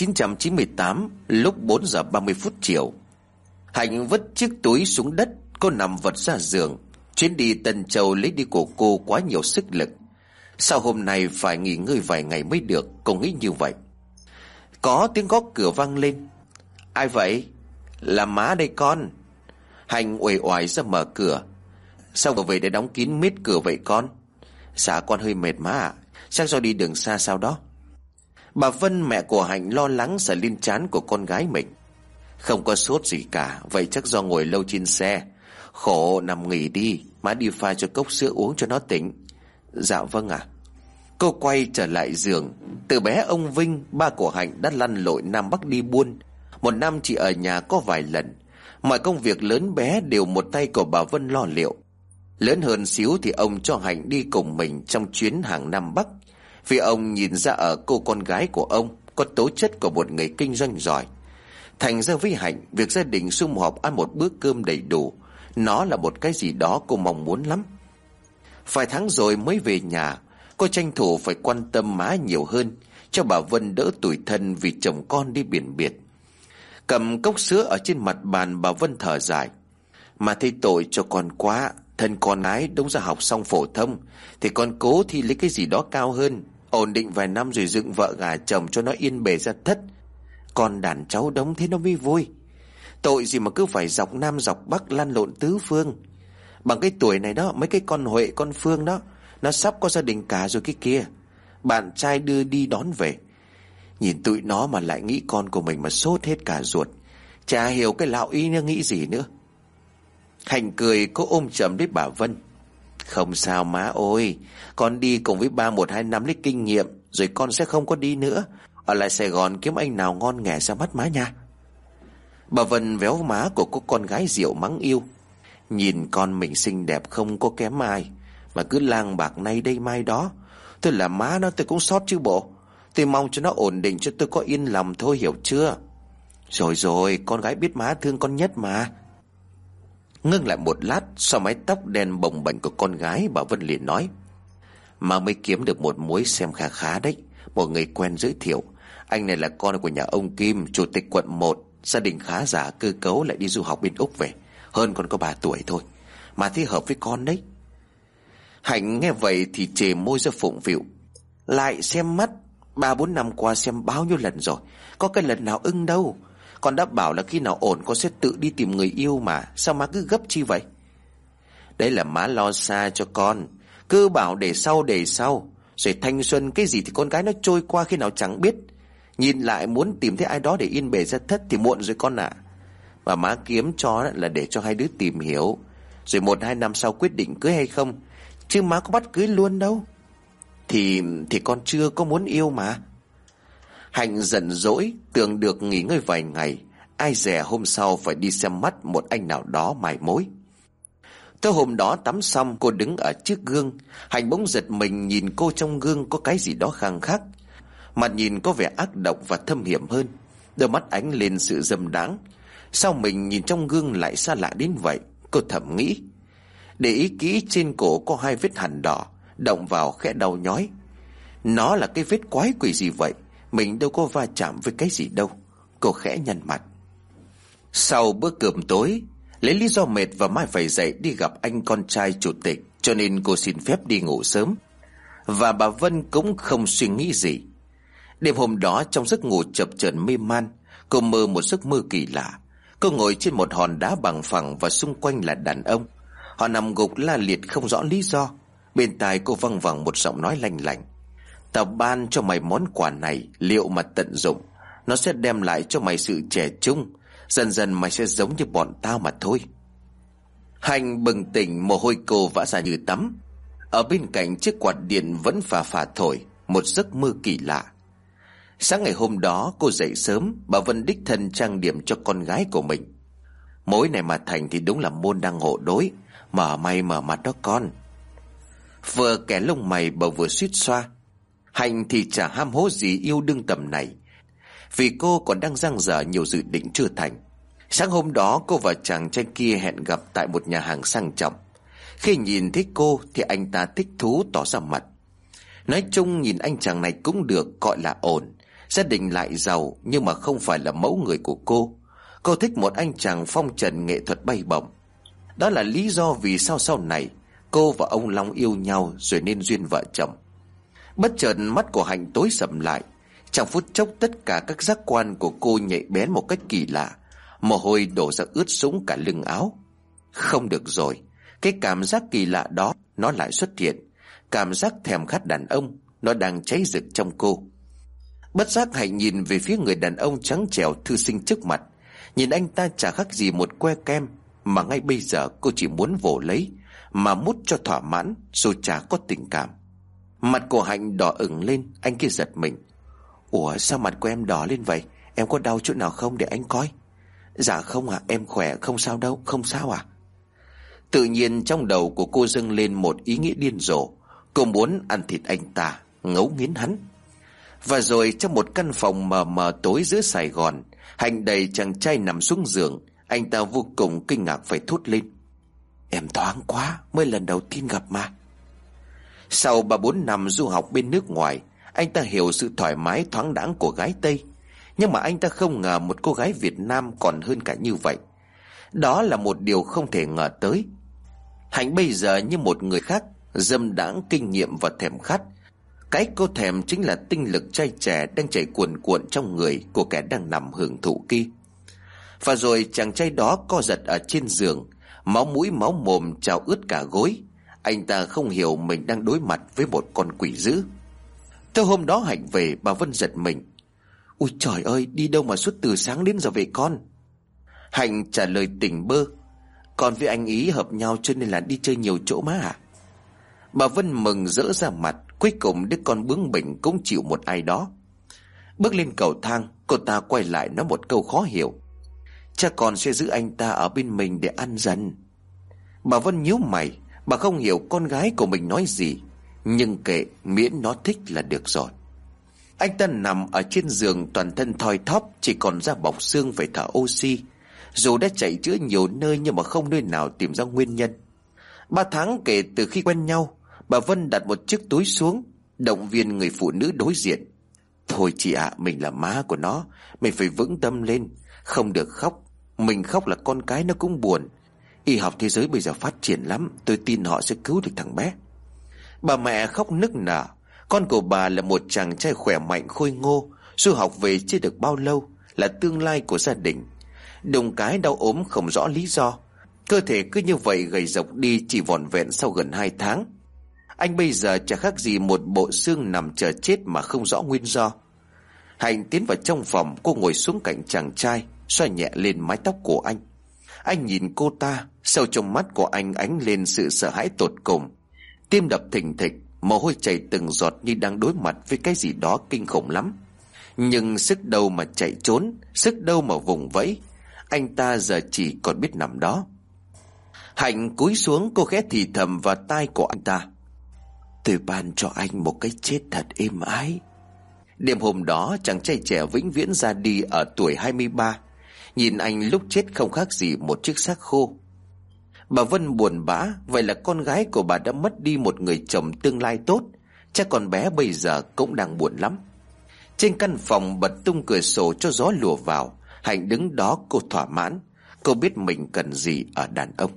1998, lúc 4 giờ 30 phút chiều. Hạnh vứt chiếc túi xuống đất, cô nằm vật ra giường. Chuyến đi Tân Châu lấy đi của cô quá nhiều sức lực. Sao hôm nay phải nghỉ ngơi vài ngày mới được, cô nghĩ như vậy. Có tiếng gõ cửa vang lên. Ai vậy? Là má đây con. Hạnh uể oải ra mở cửa. Sao vừa về để đóng kín mít cửa vậy con? Dạ con hơi mệt má ạ, chắc do đi đường xa sao đó. Bà Vân, mẹ của Hạnh, lo lắng sờ lên trán của con gái mình. Không có sốt gì cả, vậy chắc do ngồi lâu trên xe. Khổ, nằm nghỉ đi, má đi pha cho cốc sữa uống cho nó tỉnh. Dạ vâng ạ. Cô quay trở lại giường. Từ bé ông Vinh, ba của Hạnh, đã lăn lội Nam Bắc đi buôn. Một năm chỉ ở nhà có vài lần. Mọi công việc lớn bé đều một tay của bà Vân lo liệu. Lớn hơn xíu thì ông cho Hạnh đi cùng mình trong chuyến hàng Nam Bắc, vì ông nhìn ra ở cô con gái của ông có tố chất của một người kinh doanh giỏi. Thành ra với Hạnh, việc gia đình sum họp ăn một bữa cơm đầy đủ, nó là một cái gì đó cô mong muốn lắm. Vài tháng rồi mới về nhà, cô tranh thủ phải quan tâm má nhiều hơn, cho bà Vân đỡ tủi thân vì chồng con đi biển biệt. Cầm cốc sữa ở trên mặt bàn, bà Vân thở dài. Mà thấy tội cho con quá. Thân con ái đúng ra học xong phổ thông thì con cố thi lấy cái gì đó cao hơn, ổn định vài năm rồi dựng vợ gả chồng cho nó yên bề ra thất. Con đàn cháu đống thế nó mới vui. Tội gì mà cứ phải dọc Nam dọc Bắc lăn lộn tứ phương. Bằng cái tuổi này đó, mấy cái con Huệ con Phương đó, nó sắp có gia đình cả rồi cái kia. Bạn trai đưa đi đón về. Nhìn tụi nó mà lại nghĩ con của mình mà sốt hết cả ruột. Chả hiểu cái lão ý nó nghĩ gì nữa. Hạnh cười, cô ôm chầm lấy bà Vân. Không sao má ơi, con đi cùng với ba 1-2 năm lấy kinh nghiệm, rồi con sẽ không có đi nữa. Ở lại Sài Gòn kiếm anh nào ngon nghẻ ra mắt má nha. Bà Vân véo má của cô con gái rượu mắng yêu. Nhìn con mình xinh đẹp không có kém ai, mà cứ lang bạc nay đây mai đó. Tôi là má nó tôi cũng xót chứ bộ. Tôi mong cho nó ổn định cho tôi có yên lòng thôi, hiểu chưa? Rồi rồi, con gái biết má thương con nhất mà. Ngưng lại một lát, sau mái tóc đen bồng bềnh của con gái, bà Vân liền nói: Mà mới kiếm được một mối xem khá khá đấy. Một người quen giới thiệu. Anh này là con của nhà ông Kim, chủ tịch quận 1. Gia đình khá giả, cơ cấu, lại đi du học bên Úc về. Hơn con có 3 tuổi thôi, mà thấy hợp với con đấy. Hạnh nghe vậy thì chề môi ra phụng phịu. Lại xem mắt, 3-4 năm qua xem bao nhiêu lần rồi, có cái lần nào ưng đâu. Con đã bảo là khi nào ổn con sẽ tự đi tìm người yêu mà. Sao má cứ gấp chi vậy? Đấy là má lo xa cho con. Cứ bảo để sau. Rồi thanh xuân cái gì thì con gái nó trôi qua khi nào chẳng biết. Nhìn lại muốn tìm thấy ai đó để yên bề ra thất thì muộn rồi con ạ. Và má kiếm cho là để cho hai đứa tìm hiểu, rồi 1-2 năm sau quyết định cưới hay không. Chứ má có bắt cưới luôn đâu. Thì con chưa có muốn yêu mà. Hạnh giận dỗi, tưởng được nghỉ ngơi vài ngày, ai dè hôm sau phải đi xem mắt một anh nào đó mài mối. Tối hôm đó tắm xong, cô đứng ở trước gương. Hạnh bỗng giật mình nhìn cô trong gương có cái gì đó khang khác. Mặt nhìn có vẻ ác độc và thâm hiểm hơn, đôi mắt ánh lên sự dâm đáng. Sao mình nhìn trong gương lại xa lạ đến vậy? Cô thầm nghĩ. Để ý kỹ, trên cổ có 2 vết hằn đỏ, động vào khẽ đau nhói. Nó là cái vết quái quỷ gì vậy? Mình đâu có va chạm với cái gì đâu. Cô khẽ nhăn mặt. Sau bữa cơm tối, lấy lý do mệt và mai phải dậy đi gặp anh con trai chủ tịch, cho nên cô xin phép đi ngủ sớm. Và bà Vân cũng không suy nghĩ gì. Đêm hôm đó trong giấc ngủ chập chờn mê man, cô mơ một giấc mơ kỳ lạ. Cô ngồi trên một hòn đá bằng phẳng và xung quanh là đàn ông. Họ nằm gục la liệt không rõ lý do. Bên tai cô văng vẳng một giọng nói lanh lảnh. Tao ban cho mày món quà này, liệu mà tận dụng, nó sẽ đem lại cho mày sự trẻ trung. Dần dần mày sẽ giống như bọn tao mà thôi. Hạnh bừng tỉnh, mồ hôi cô vã ra như tắm. Ở bên cạnh chiếc quạt điện vẫn phà phà thổi. Một giấc mơ kỳ lạ. Sáng ngày hôm đó cô dậy sớm, bà Vân đích thân trang điểm cho con gái của mình. Mối này mà thành thì đúng là môn đăng hộ đối. Mở may mở mặt đó con. Vừa kẻ lông mày bà vừa suýt xoa. Hạnh thì chả ham hố gì yêu đương tầm này, vì cô còn đang dang dở nhiều dự định chưa thành. Sáng hôm đó cô và chàng trai kia hẹn gặp tại một nhà hàng sang trọng. Khi nhìn thấy cô thì anh ta thích thú tỏ ra mặt. Nói chung nhìn anh chàng này cũng được, gọi là ổn. Gia đình lại giàu nhưng mà không phải là mẫu người của cô. Cô thích một anh chàng phong trần nghệ thuật bay bổng. Đó là lý do vì sao sau này cô và ông Long yêu nhau rồi nên duyên vợ chồng. Bất chợt mắt của Hạnh tối sầm lại. Trong phút chốc tất cả các giác quan của cô nhạy bén một cách kỳ lạ. Mồ hôi đổ ra ướt sũng cả lưng áo. Không được rồi, cái cảm giác kỳ lạ đó nó lại xuất hiện. Cảm giác thèm khát đàn ông, nó đang cháy rực trong cô. Bất giác Hạnh nhìn về phía người đàn ông trắng trẻo thư sinh trước mặt. Nhìn anh ta chả khác gì một que kem, mà ngay bây giờ cô chỉ muốn vồ lấy mà mút cho thỏa mãn, dù chả có tình cảm. Mặt của Hạnh đỏ ửng lên. Anh kia giật mình. Ủa sao mặt của em đỏ lên vậy? Em có đau chỗ nào không để anh coi? Dạ không ạ, em khỏe, không sao đâu. Không sao à? Tự nhiên trong đầu của cô dâng lên một ý nghĩ điên rồ. Cô muốn ăn thịt anh ta, ngấu nghiến hắn. Và rồi trong một căn phòng mờ mờ tối giữa Sài Gòn, Hạnh đầy chàng trai nằm xuống giường. Anh ta vô cùng kinh ngạc phải thốt lên. Em thoáng quá, mới lần đầu tiên gặp mà. Sau 3-4 năm du học bên nước ngoài, anh ta hiểu sự thoải mái thoáng đãng của gái Tây. Nhưng mà anh ta không ngờ một cô gái Việt Nam còn hơn cả như vậy. Đó là một điều không thể ngờ tới. Hạnh bây giờ như một người khác, dâm đãng, kinh nghiệm và thèm khát. Cái cô thèm chính là tinh lực trai trẻ đang chảy cuồn cuộn trong người của kẻ đang nằm hưởng thụ kia. Và rồi chàng trai đó co giật ở trên giường, máu mũi máu mồm trào ướt cả gối. Anh ta không hiểu mình đang đối mặt với một con quỷ dữ. Tới hôm đó Hạnh về, bà Vân giật mình. Ui trời ơi, đi đâu mà suốt từ sáng đến giờ về con? Hạnh trả lời tỉnh bơ. Con với anh ý hợp nhau cho nên là đi chơi nhiều chỗ má à. Bà Vân mừng rỡ ra mặt. Cuối cùng đứa con bướng bỉnh cũng chịu một ai đó. Bước lên cầu thang, cô ta quay lại nói một câu khó hiểu. Cha con sẽ giữ anh ta ở bên mình để ăn dần. Bà Vân nhíu mày. Bà không hiểu con gái của mình nói gì, nhưng kệ, miễn nó thích là được rồi. Anh ta nằm ở trên giường toàn thân thoi thóp, chỉ còn da bọc xương phải thở oxy. Dù đã chạy chữa nhiều nơi nhưng mà không nơi nào tìm ra nguyên nhân. 3 tháng kể từ khi quen nhau, bà Vân đặt một chiếc túi xuống, động viên người phụ nữ đối diện. Thôi chị ạ, mình là má của nó, mình phải vững tâm lên, không được khóc. Mình khóc là con cái nó cũng buồn. Y học thế giới bây giờ phát triển lắm, tôi tin họ sẽ cứu được thằng bé. Bà mẹ khóc nức nở. Con của bà là một chàng trai khỏe mạnh khôi ngô, du học về chưa được bao lâu, là tương lai của gia đình. Đùng cái đau ốm không rõ lý do, cơ thể cứ như vậy gầy rộc đi chỉ vỏn vẹn sau gần 2 tháng. Anh bây giờ chả khác gì một bộ xương nằm chờ chết mà không rõ nguyên do. Hạnh tiến vào trong phòng, cô ngồi xuống cạnh chàng trai, xoa nhẹ lên mái tóc của anh. Anh nhìn cô ta, sâu trong mắt của anh ánh lên sự sợ hãi tột cùng. Tim đập thình thịch, mồ hôi chảy từng giọt như đang đối mặt với cái gì đó kinh khủng lắm. Nhưng sức đâu mà chạy trốn, sức đâu mà vùng vẫy. Anh ta giờ chỉ còn biết nằm đó. Hạnh cúi xuống, cô khẽ thì thầm vào tai của anh ta. Tôi ban cho anh một cái chết thật êm ái. Đêm hôm đó chàng trai trẻ vĩnh viễn ra đi ở tuổi 23. Nhìn anh lúc chết không khác gì một chiếc xác khô. Bà Vân buồn bã. Vậy là con gái của bà đã mất đi một người chồng tương lai tốt. Chắc con bé bây giờ cũng đang buồn lắm. Trên căn phòng bật tung cửa sổ cho gió lùa vào. Hạnh đứng đó cô thỏa mãn. Cô biết mình cần gì ở đàn ông.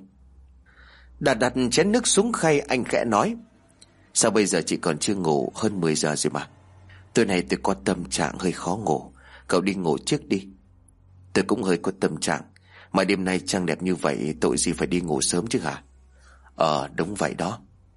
Đặt chén nước xuống khay, anh khẽ nói. Sao bây giờ chị còn chưa ngủ? Hơn 10 giờ rồi mà. Tối nay tôi có tâm trạng hơi khó ngủ. Cậu đi ngủ trước đi. Tôi cũng hơi có tâm trạng. Mà đêm nay trăng đẹp như vậy, tội gì phải đi ngủ sớm chứ hả? Đúng vậy đó.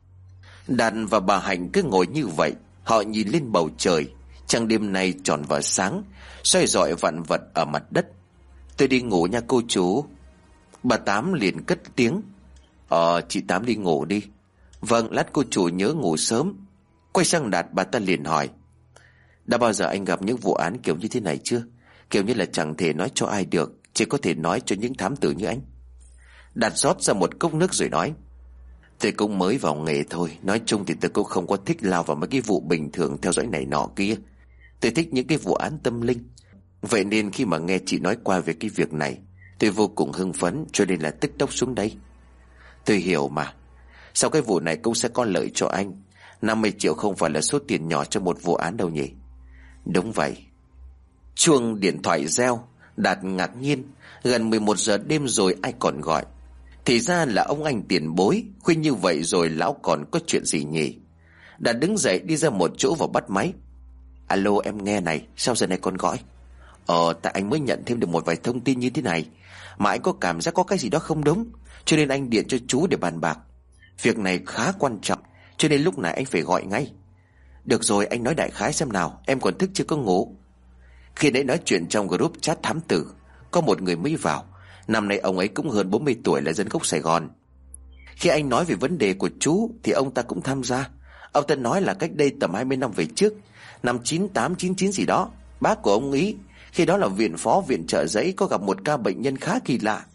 Đạt và bà Hạnh cứ ngồi như vậy. Họ nhìn lên bầu trời. Trăng đêm nay tròn và sáng, soi rọi vạn vật ở mặt đất. Tôi đi ngủ nha cô chú. Bà Tám liền cất tiếng. Chị Tám đi ngủ đi. Vâng, lát cô chủ nhớ ngủ sớm. Quay sang Đạt, bà ta liền hỏi. Đã bao giờ anh gặp những vụ án kiểu như thế này chưa? Kiểu như là chẳng thể nói cho ai được, chỉ có thể nói cho những thám tử như anh. Đạt rót ra một cốc nước rồi nói. Tôi cũng mới vào nghề thôi. Nói chung thì tôi cũng không có thích lao vào mấy cái vụ bình thường theo dõi này nọ kia. Tôi thích những cái vụ án tâm linh. Vậy nên khi mà nghe chị nói qua về cái việc này, tôi vô cùng hưng phấn, cho nên là tức tốc xuống đây. Tôi hiểu mà. Sau cái vụ này cũng sẽ có lợi cho anh. 50 triệu không phải là số tiền nhỏ cho một vụ án đâu nhỉ? Đúng vậy. Chuông điện thoại reo. Đạt ngạc nhiên. Gần 11 giờ đêm rồi ai còn gọi? Thì ra là ông anh tiền bối. Khuyên như vậy rồi lão còn có chuyện gì nhỉ? Đạt đứng dậy đi ra một chỗ và bắt máy. Alo, em nghe này, sao giờ này con gọi? Tại anh mới nhận thêm được một vài thông tin như thế này, mà anh có cảm giác có cái gì đó không đúng, cho nên anh điện cho chú để bàn bạc. Việc này khá quan trọng, cho nên lúc này anh phải gọi ngay. Được rồi, anh nói đại khái xem nào, em còn thức chưa có ngủ. Khi nãy nói chuyện trong group chat thám tử, có một người mới vào. Năm nay ông ấy cũng hơn 40 tuổi, là dân gốc Sài Gòn. Khi anh nói về vấn đề của chú thì ông ta cũng tham gia. Ông ta nói là cách đây tầm 20 năm về trước, năm 98, 99 gì đó, bác của ông ấy khi đó là viện phó viện Chợ Giấy có gặp một ca bệnh nhân khá kỳ lạ.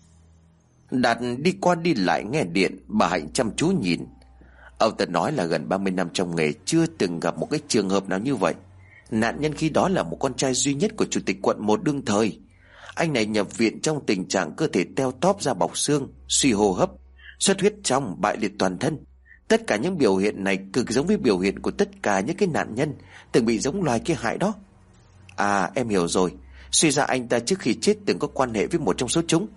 Đạt đi qua đi lại nghe điện, bà Hạnh chăm chú nhìn. Ông ta nói là gần 30 năm trong nghề chưa từng gặp một cái trường hợp nào như vậy. Nạn nhân khi đó là một con trai duy nhất của chủ tịch quận 1 đương thời. Anh này nhập viện trong tình trạng cơ thể teo tóp da bọc xương, suy hô hấp, xuất huyết trong, bại liệt toàn thân. Tất cả những biểu hiện này cực giống với biểu hiện của tất cả những cái nạn nhân từng bị giống loài kia hại đó. À, em hiểu rồi. Suy ra anh ta trước khi chết từng có quan hệ với một trong số chúng.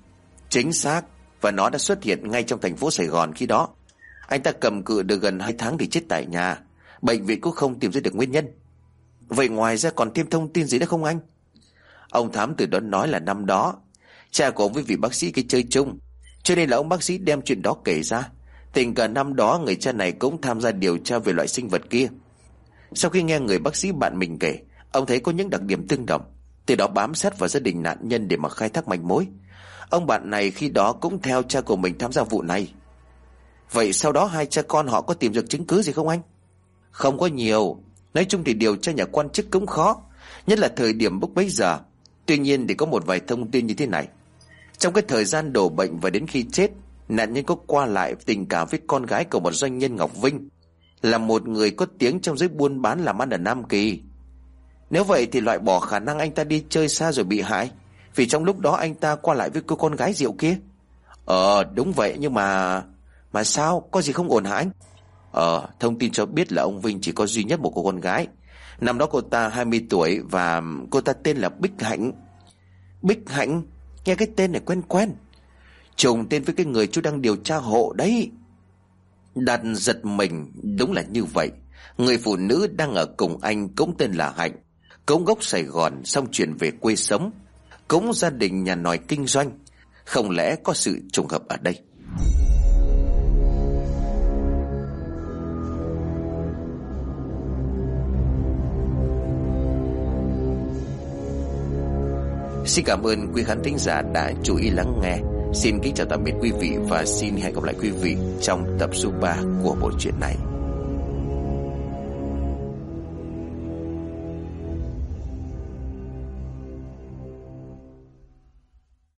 Chính xác. Và nó đã xuất hiện ngay trong thành phố Sài Gòn khi đó. Anh ta cầm cự được gần 2 tháng thì chết tại nhà. Bệnh viện cũng không tìm ra được nguyên nhân. Vậy ngoài ra còn thêm thông tin gì nữa không anh? Ông thám tử đó nói là năm đó cha của ông với vị bác sĩ kia chơi chung, cho nên là ông bác sĩ đem chuyện đó kể ra. Tình cờ năm đó người cha này cũng tham gia điều tra về loại sinh vật kia. Sau khi nghe người bác sĩ bạn mình kể, ông thấy có những đặc điểm tương đồng, từ đó bám sát vào gia đình nạn nhân để mà khai thác manh mối. Ông bạn này khi đó cũng theo cha của mình tham gia vụ này. Vậy sau đó hai cha con họ có tìm được chứng cứ gì không anh? Không có nhiều. Nói chung thì điều tra nhà quan chức cũng khó, nhất là thời điểm lúc bấy giờ. Tuy nhiên thì có một vài thông tin như thế này. Trong cái thời gian đổ bệnh và đến khi chết, nạn nhân có qua lại tình cảm với con gái của một doanh nhân Ngọc Vinh, là một người có tiếng trong giới buôn bán làm ăn ở Nam Kỳ. Nếu vậy thì loại bỏ khả năng anh ta đi chơi xa rồi bị hại, vì trong lúc đó anh ta qua lại với cô con gái rượu kia. Đúng vậy, nhưng mà sao? Có gì không ổn hả anh? Thông tin cho biết là ông Vinh chỉ có duy nhất một cô con gái. Năm đó cô ta 20 tuổi và cô ta tên là Bích Hạnh. Bích Hạnh? Nghe cái tên này quen quen. Trùng tên với cái người chú đang điều tra hộ đấy. Đạt giật mình. Đúng là như vậy. Người phụ nữ đang ở cùng anh cũng tên là Hạnh, cũng gốc Sài Gòn, xong chuyển về quê sống, cũng gia đình nhà nòi kinh doanh. Không lẽ có sự trùng hợp ở đây? Xin cảm ơn quý khán thính giả đã chú ý lắng nghe. Xin kính chào tạm biệt quý vị và xin hẹn gặp lại quý vị trong tập số 3 của bộ truyện này.